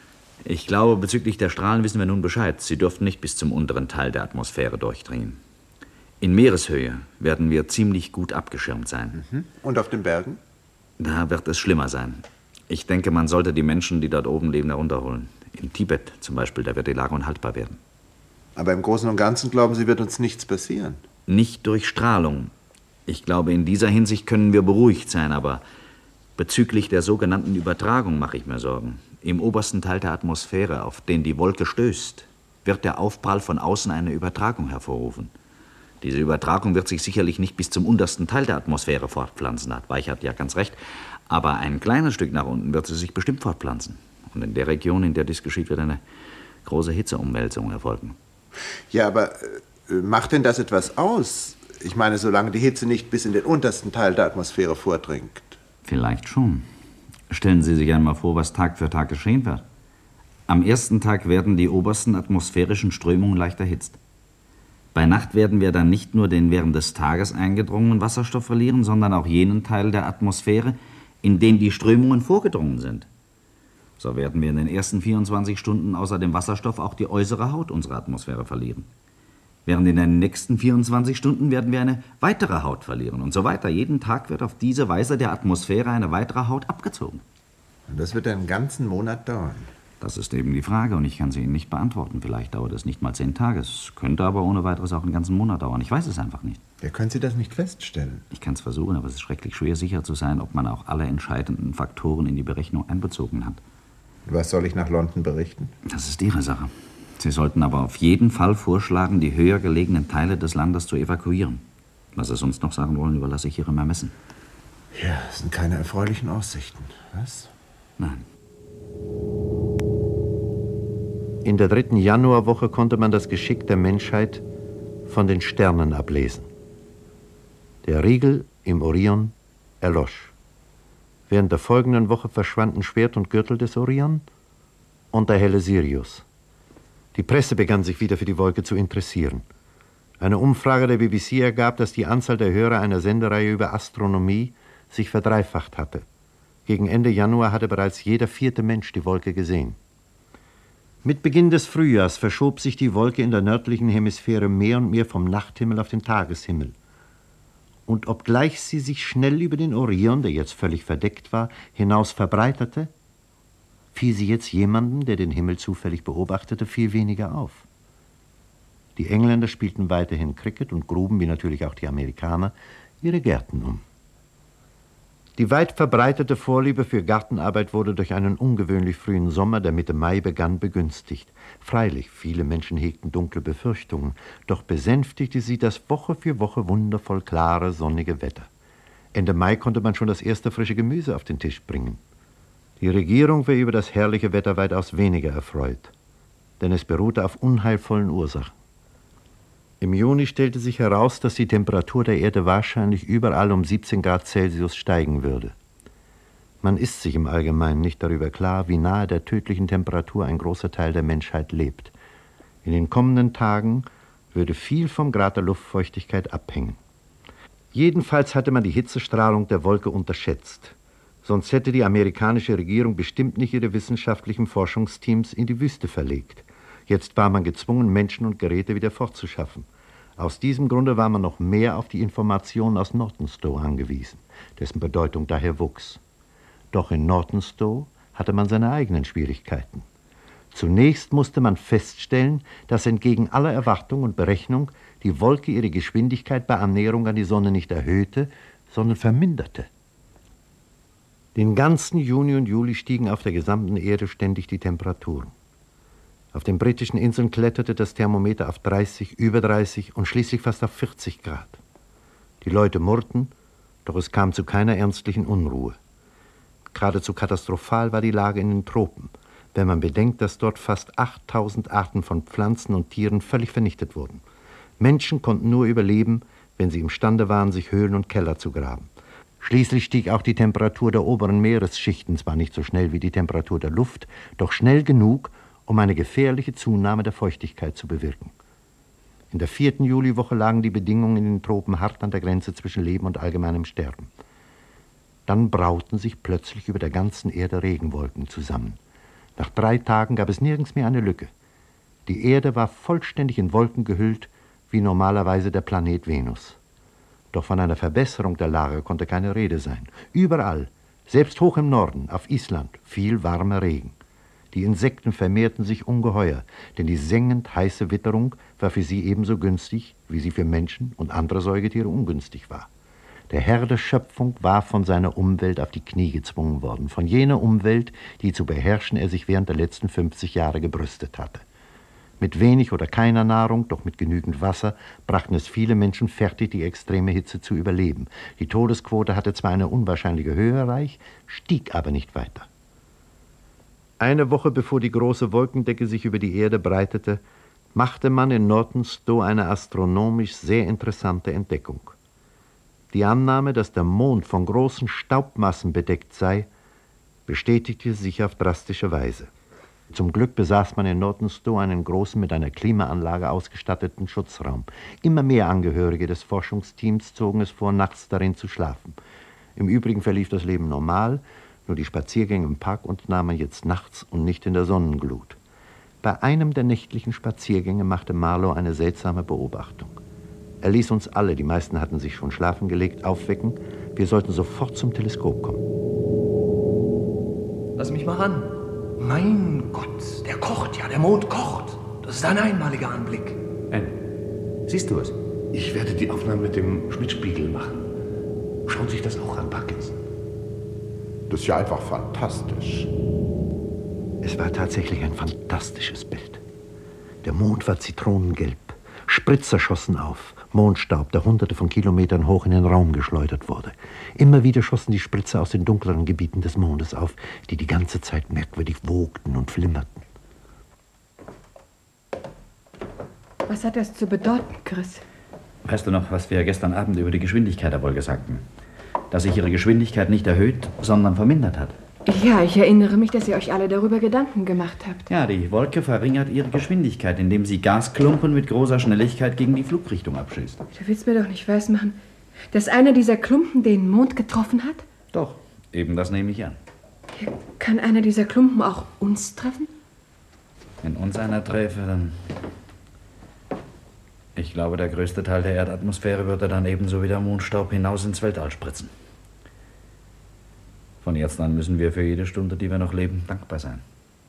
Ich glaube, bezüglich der Strahlen wissen wir nun Bescheid. Sie dürften nicht bis zum unteren Teil der Atmosphäre durchdringen. In Meereshöhe werden wir ziemlich gut abgeschirmt sein. Und auf den Bergen? Da wird es schlimmer sein. Ich denke, man sollte die Menschen, die dort oben leben, herunterholen. In Tibet zum Beispiel, da wird die Lage unhaltbar werden. Aber im Großen und Ganzen glauben Sie, wird uns nichts passieren? Nicht durch Strahlung. Ich glaube, in dieser Hinsicht können wir beruhigt sein, aber bezüglich der sogenannten Übertragung mache ich mir Sorgen. Im obersten Teil der Atmosphäre, auf den die Wolke stößt, wird der Aufprall von außen eine Übertragung hervorrufen. Diese Übertragung wird sich sicherlich nicht bis zum untersten Teil der Atmosphäre fortpflanzen, da hat Weichert ja ganz recht, aber ein kleines Stück nach unten wird sie sich bestimmt fortpflanzen. Und in der Region, in der dies geschieht, wird eine große Hitzeumwälzung erfolgen. Ja, aber macht denn das etwas aus? Ich meine, solange die Hitze nicht bis in den untersten Teil der Atmosphäre vordringt. Vielleicht schon. Stellen Sie sich einmal vor, was Tag für Tag geschehen wird. Am ersten Tag werden die obersten atmosphärischen Strömungen leicht erhitzt. Bei Nacht werden wir dann nicht nur den während des Tages eingedrungenen Wasserstoff verlieren, sondern auch jenen Teil der Atmosphäre, in den die Strömungen vorgedrungen sind. So werden wir in den ersten 24 Stunden außer dem Wasserstoff auch die äußere Haut unserer Atmosphäre verlieren. Während in den nächsten 24 Stunden werden wir eine weitere Haut verlieren und so weiter. Jeden Tag wird auf diese Weise der Atmosphäre eine weitere Haut abgezogen. Und das wird einen ganzen Monat dauern. Das ist eben die Frage und ich kann sie Ihnen nicht beantworten. Vielleicht dauert es nicht mal 10 Tage. Es könnte aber ohne weiteres auch einen ganzen Monat dauern. Ich weiß es einfach nicht. Ja, können Sie das nicht feststellen? Ich kann es versuchen, aber es ist schrecklich schwer, sicher zu sein, ob man auch alle entscheidenden Faktoren in die Berechnung einbezogen hat. Was soll ich nach London berichten? Das ist Ihre Sache. Sie sollten aber auf jeden Fall vorschlagen, die höher gelegenen Teile des Landes zu evakuieren. Was Sie sonst noch sagen wollen, überlasse ich Ihrem Ermessen. Ja, das sind keine erfreulichen Aussichten. Was? Nein. In der 3. Januarwoche konnte man das Geschick der Menschheit von den Sternen ablesen. Der Riegel im Orion erlosch. Während der folgenden Woche verschwanden Schwert und Gürtel des Orion und der helle Sirius. Die Presse begann sich wieder für die Wolke zu interessieren. Eine Umfrage der BBC ergab, dass die Anzahl der Hörer einer Sendereihe über Astronomie sich verdreifacht hatte. Gegen Ende Januar hatte bereits jeder 4. Mensch die Wolke gesehen. Mit Beginn des Frühjahrs verschob sich die Wolke in der nördlichen Hemisphäre mehr und mehr vom Nachthimmel auf den Tageshimmel. Und obgleich sie sich schnell über den Orion, der jetzt völlig verdeckt war, hinaus verbreiterte, fiel sie jetzt jemandem, der den Himmel zufällig beobachtete, viel weniger auf. Die Engländer spielten weiterhin Cricket und gruben, wie natürlich auch die Amerikaner, ihre Gärten um. Die weit verbreitete Vorliebe für Gartenarbeit wurde durch einen ungewöhnlich frühen Sommer, der Mitte Mai begann, begünstigt. Freilich, viele Menschen hegten dunkle Befürchtungen, doch besänftigte sie das Woche für Woche wundervoll klare, sonnige Wetter. Ende Mai konnte man schon das erste frische Gemüse auf den Tisch bringen. Die Regierung war über das herrliche Wetter weitaus weniger erfreut, denn es beruhte auf unheilvollen Ursachen. Im Juni stellte sich heraus, dass die Temperatur der Erde wahrscheinlich überall um 17 Grad Celsius steigen würde. Man ist sich im Allgemeinen nicht darüber klar, wie nahe der tödlichen Temperatur ein großer Teil der Menschheit lebt. In den kommenden Tagen würde viel vom Grad der Luftfeuchtigkeit abhängen. Jedenfalls hatte man die Hitzestrahlung der Wolke unterschätzt. Sonst hätte die amerikanische Regierung bestimmt nicht ihre wissenschaftlichen Forschungsteams in die Wüste verlegt. Jetzt war man gezwungen, Menschen und Geräte wieder fortzuschaffen. Aus diesem Grunde war man noch mehr auf die Informationen aus Nortonstowe angewiesen, dessen Bedeutung daher wuchs. Doch in Nortonstowe hatte man seine eigenen Schwierigkeiten. Zunächst musste man feststellen, dass entgegen aller Erwartung und Berechnung die Wolke ihre Geschwindigkeit bei Annäherung an die Sonne nicht erhöhte, sondern verminderte. Den ganzen Juni und Juli stiegen auf der gesamten Erde ständig die Temperaturen. Auf den britischen Inseln kletterte das Thermometer auf 30, über 30 und schließlich fast auf 40 Grad. Die Leute murrten, doch es kam zu keiner ernstlichen Unruhe. Geradezu katastrophal war die Lage in den Tropen, wenn man bedenkt, dass dort fast 8000 Arten von Pflanzen und Tieren völlig vernichtet wurden. Menschen konnten nur überleben, wenn sie imstande waren, sich Höhlen und Keller zu graben. Schließlich stieg auch die Temperatur der oberen Meeresschichten, zwar nicht so schnell wie die Temperatur der Luft, doch schnell genug, um eine gefährliche Zunahme der Feuchtigkeit zu bewirken. In der 4. Juliwoche lagen die Bedingungen in den Tropen hart an der Grenze zwischen Leben und allgemeinem Sterben. Dann brauten sich plötzlich über der ganzen Erde Regenwolken zusammen. Nach 3 Tagen gab es nirgends mehr eine Lücke. Die Erde war vollständig in Wolken gehüllt, wie normalerweise der Planet Venus. Doch von einer Verbesserung der Lage konnte keine Rede sein. Überall, selbst hoch im Norden, auf Island, fiel warmer Regen. Die Insekten vermehrten sich ungeheuer, denn die sengend heiße Witterung war für sie ebenso günstig, wie sie für Menschen und andere Säugetiere ungünstig war. Der Herr der Schöpfung war von seiner Umwelt auf die Knie gezwungen worden, von jener Umwelt, die zu beherrschen er sich während der letzten 50 Jahre gebrüstet hatte. Mit wenig oder keiner Nahrung, doch mit genügend Wasser, brachten es viele Menschen fertig, die extreme Hitze zu überleben. Die Todesquote hatte zwar eine unwahrscheinliche Höhe erreicht, stieg aber nicht weiter. Eine Woche bevor die große Wolkendecke sich über die Erde breitete, machte man in Nortonstow eine astronomisch sehr interessante Entdeckung. Die Annahme, dass der Mond von großen Staubmassen bedeckt sei, bestätigte sich auf drastische Weise. Zum Glück besaß man in Nortonstow einen großen, mit einer Klimaanlage ausgestatteten Schutzraum. Immer mehr Angehörige des Forschungsteams zogen es vor, nachts darin zu schlafen. Im Übrigen verlief das Leben normal, nur die Spaziergänge im Park unternahm man jetzt nachts und nicht in der Sonnenglut. Bei einem der nächtlichen Spaziergänge machte Marlow eine seltsame Beobachtung. Er ließ uns alle, die meisten hatten sich schon schlafen gelegt, aufwecken. Wir sollten sofort zum Teleskop kommen. Lass mich mal ran. Mein Gott, der kocht ja, der Mond kocht. Das ist ein einmaliger Anblick. Siehst du es? Ich werde die Aufnahme mit dem Schmidt-Spiegel machen. Schauen Sie sich das auch an, Parkinson. Das ist ja einfach fantastisch. Es war tatsächlich ein fantastisches Bild. Der Mond war zitronengelb. Spritzer schossen auf. Mondstaub, der Hunderte von Kilometern hoch in den Raum geschleudert wurde. Immer wieder schossen die Spritzer aus den dunkleren Gebieten des Mondes auf, die die ganze Zeit merkwürdig wogten und flimmerten. Was hat das zu bedeuten, Chris? Weißt du noch, was wir gestern Abend über die Geschwindigkeit der Wolke sagten? Dass sich ihre Geschwindigkeit nicht erhöht, sondern vermindert hat. Ja, ich erinnere mich, dass ihr euch alle darüber Gedanken gemacht habt. Ja, die Wolke verringert ihre Geschwindigkeit, indem sie Gasklumpen mit großer Schnelligkeit gegen die Flugrichtung abschießt. Du willst mir doch nicht weismachen, dass einer dieser Klumpen den Mond getroffen hat? Doch, eben das nehme ich an. Kann einer dieser Klumpen auch uns treffen? Wenn uns einer träfe, dann... Ich glaube, der größte Teil der Erdatmosphäre würde dann ebenso wie der Mondstaub hinaus ins Weltall spritzen. Von jetzt an müssen wir für jede Stunde, die wir noch leben, dankbar sein.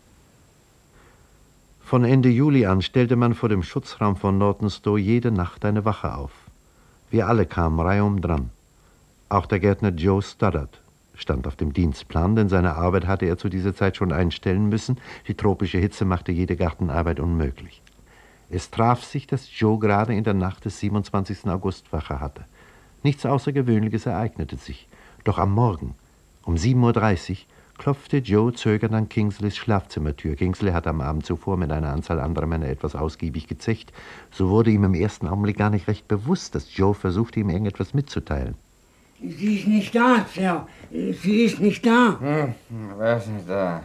Von Ende Juli an stellte man vor dem Schutzraum von Nortonstow jede Nacht eine Wache auf. Wir alle kamen reihum dran. Auch der Gärtner Joe Stoddard stand auf dem Dienstplan, denn seine Arbeit hatte er zu dieser Zeit schon einstellen müssen. Die tropische Hitze machte jede Gartenarbeit unmöglich. Es traf sich, dass Joe gerade in der Nacht des 27. August Wache hatte. Nichts Außergewöhnliches ereignete sich. Doch am Morgen, um 7:30 Uhr, klopfte Joe zögernd an Kingsleys Schlafzimmertür. Kingsley hatte am Abend zuvor mit einer Anzahl anderer Männer etwas ausgiebig gezecht. So wurde ihm im ersten Augenblick gar nicht recht bewusst, dass Joe versuchte, ihm irgendetwas mitzuteilen. Sie ist nicht da, Sir. Sie ist nicht da. Wer ist nicht da?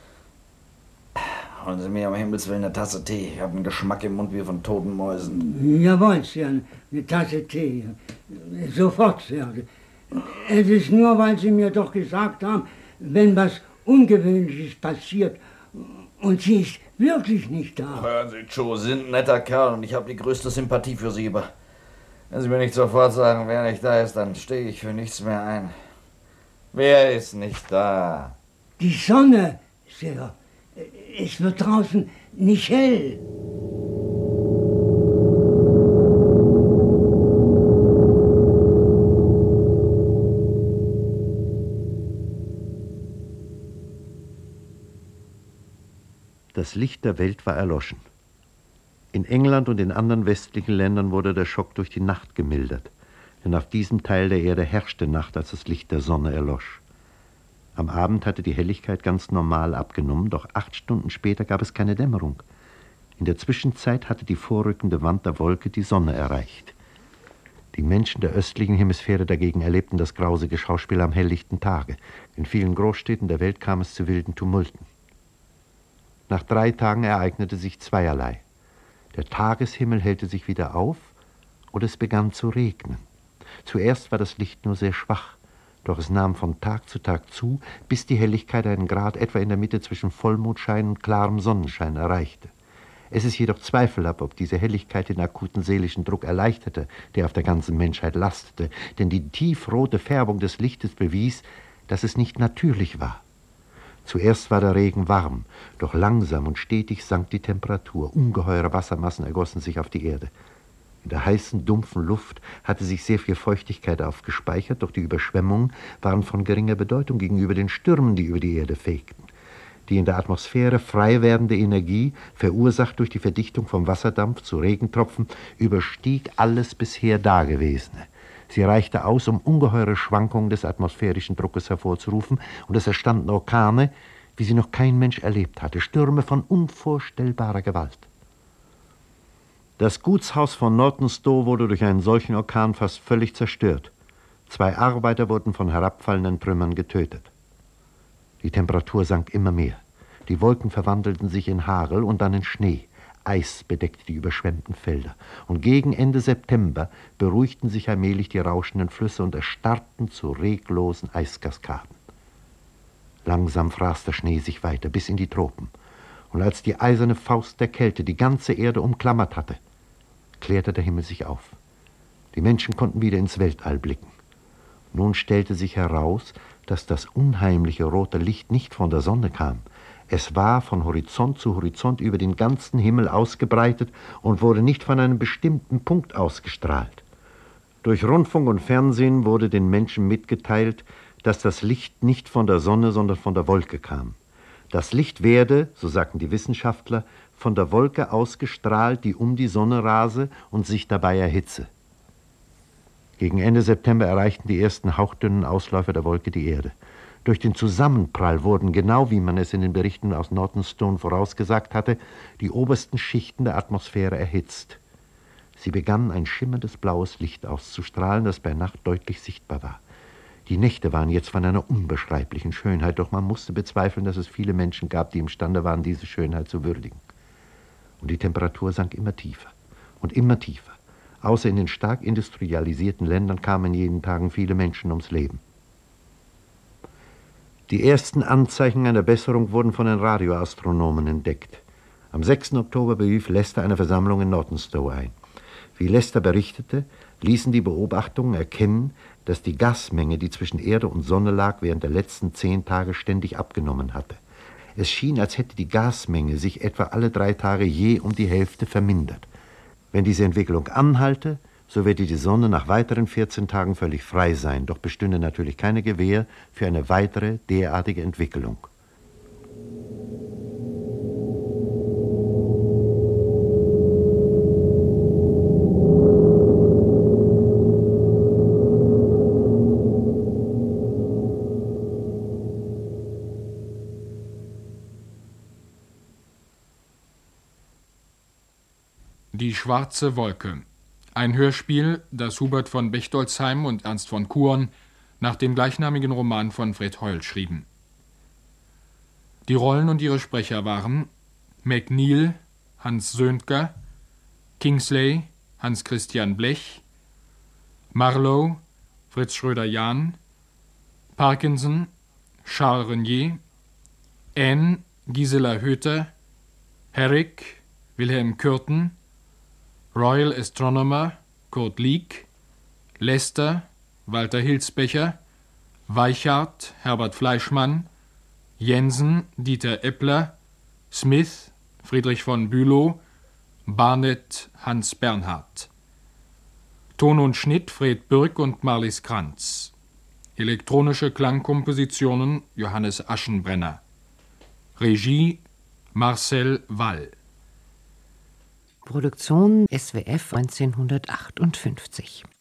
Holen Sie mir um Himmels Willen eine Tasse Tee. Ich habe einen Geschmack im Mund wie von toten Mäusen. Jawohl, Sir. Eine Tasse Tee. Sofort, Sir. Es ist nur, weil Sie mir doch gesagt haben, wenn was Ungewöhnliches passiert. Und sie ist wirklich nicht da. Hören Sie, Joe, Sie sind ein netter Kerl und ich habe die größte Sympathie für Sie. Aber wenn Sie mir nicht sofort sagen, wer nicht da ist, dann stehe ich für nichts mehr ein. Wer ist nicht da? Die Sonne, Sir. Es wird draußen nicht hell. Das Licht der Welt war erloschen. In England und in anderen westlichen Ländern wurde der Schock durch die Nacht gemildert, denn auf diesem Teil der Erde herrschte Nacht, als das Licht der Sonne erlosch. Am Abend hatte die Helligkeit ganz normal abgenommen, doch 8 Stunden später gab es keine Dämmerung. In der Zwischenzeit hatte die vorrückende Wand der Wolke die Sonne erreicht. Die Menschen der östlichen Hemisphäre dagegen erlebten das grausige Schauspiel am helllichten Tage. In vielen Großstädten der Welt kam es zu wilden Tumulten. Nach 3 Tagen ereignete sich zweierlei. Der Tageshimmel hellte sich wieder auf und es begann zu regnen. Zuerst war das Licht nur sehr schwach, doch es nahm von Tag zu Tag zu, bis die Helligkeit einen Grad etwa in der Mitte zwischen Vollmondschein und klarem Sonnenschein erreichte. Es ist jedoch zweifelhaft, ob diese Helligkeit den akuten seelischen Druck erleichterte, der auf der ganzen Menschheit lastete, denn die tiefrote Färbung des Lichtes bewies, dass es nicht natürlich war. Zuerst war der Regen warm, doch langsam und stetig sank die Temperatur. Ungeheure Wassermassen ergossen sich auf die Erde. In der heißen, dumpfen Luft hatte sich sehr viel Feuchtigkeit aufgespeichert, doch die Überschwemmungen waren von geringer Bedeutung gegenüber den Stürmen, die über die Erde fegten. Die in der Atmosphäre frei werdende Energie, verursacht durch die Verdichtung vom Wasserdampf zu Regentropfen, überstieg alles bisher Dagewesene. Sie reichte aus, um ungeheure Schwankungen des atmosphärischen Druckes hervorzurufen, und es entstanden Orkane, wie sie noch kein Mensch erlebt hatte, Stürme von unvorstellbarer Gewalt. Das Gutshaus von Nortonstowe wurde durch einen solchen Orkan fast völlig zerstört. 2 Arbeiter wurden von herabfallenden Trümmern getötet. Die Temperatur sank immer mehr. Die Wolken verwandelten sich in Hagel und dann in Schnee. Eis bedeckte die überschwemmten Felder. Und gegen Ende September beruhigten sich allmählich die rauschenden Flüsse und erstarrten zu reglosen Eiskaskaden. Langsam fraß der Schnee sich weiter bis in die Tropen. Und als die eiserne Faust der Kälte die ganze Erde umklammert hatte, klärte der Himmel sich auf. Die Menschen konnten wieder ins Weltall blicken. Nun stellte sich heraus, dass das unheimliche rote Licht nicht von der Sonne kam. Es war von Horizont zu Horizont über den ganzen Himmel ausgebreitet und wurde nicht von einem bestimmten Punkt ausgestrahlt. Durch Rundfunk und Fernsehen wurde den Menschen mitgeteilt, dass das Licht nicht von der Sonne, sondern von der Wolke kam. Das Licht werde, so sagten die Wissenschaftler, von der Wolke ausgestrahlt, die um die Sonne rase und sich dabei erhitze. Gegen Ende September erreichten die ersten hauchdünnen Ausläufer der Wolke die Erde. Durch den Zusammenprall wurden, genau wie man es in den Berichten aus Nortonstowe vorausgesagt hatte, die obersten Schichten der Atmosphäre erhitzt. Sie begannen ein schimmerndes blaues Licht auszustrahlen, das bei Nacht deutlich sichtbar war. Die Nächte waren jetzt von einer unbeschreiblichen Schönheit, doch man musste bezweifeln, dass es viele Menschen gab, die imstande waren, diese Schönheit zu würdigen. Und die Temperatur sank immer tiefer und immer tiefer. Außer in den stark industrialisierten Ländern kamen in jenen Tagen viele Menschen ums Leben. Die ersten Anzeichen einer Besserung wurden von den Radioastronomen entdeckt. Am 6. Oktober berief Lester eine Versammlung in Nortonstowe ein. Wie Lester berichtete, ließen die Beobachtungen erkennen, dass die Gasmenge, die zwischen Erde und Sonne lag, während der letzten 10 Tage ständig abgenommen hatte. Es schien, als hätte die Gasmenge sich etwa alle 3 Tage je um die Hälfte vermindert. Wenn diese Entwicklung anhalte, so werde die Sonne nach weiteren 14 Tagen völlig frei sein, doch bestünde natürlich keine Gewähr für eine weitere derartige Entwicklung. Die schwarze Wolke. Ein Hörspiel, das Hubert von Bechtoldsheim und Ernst von Kuon nach dem gleichnamigen Roman von Fred Hoyle schrieben. Die Rollen und ihre Sprecher waren McNeil, Hans Söntger, Kingsley, Hans-Christian Blech, Marlowe, Fritz Schröder-Jahn, Parkinson, Charles Renier, Anne, Gisela Höther, Herrick, Wilhelm Kürten, Royal Astronomer, Kurt Lieck, Lester, Walter Hilsbecher, Weichart, Herbert Fleischmann, Jensen, Dieter Eppler, Smith, Friedrich von Bülow, Barnett, Hans Bernhard. Ton und Schnitt Fred Bürk und Marlies Kranz. Elektronische Klangkompositionen Johannes Aschenbrenner. Regie Marcel Wall. Produktion SWF 1958.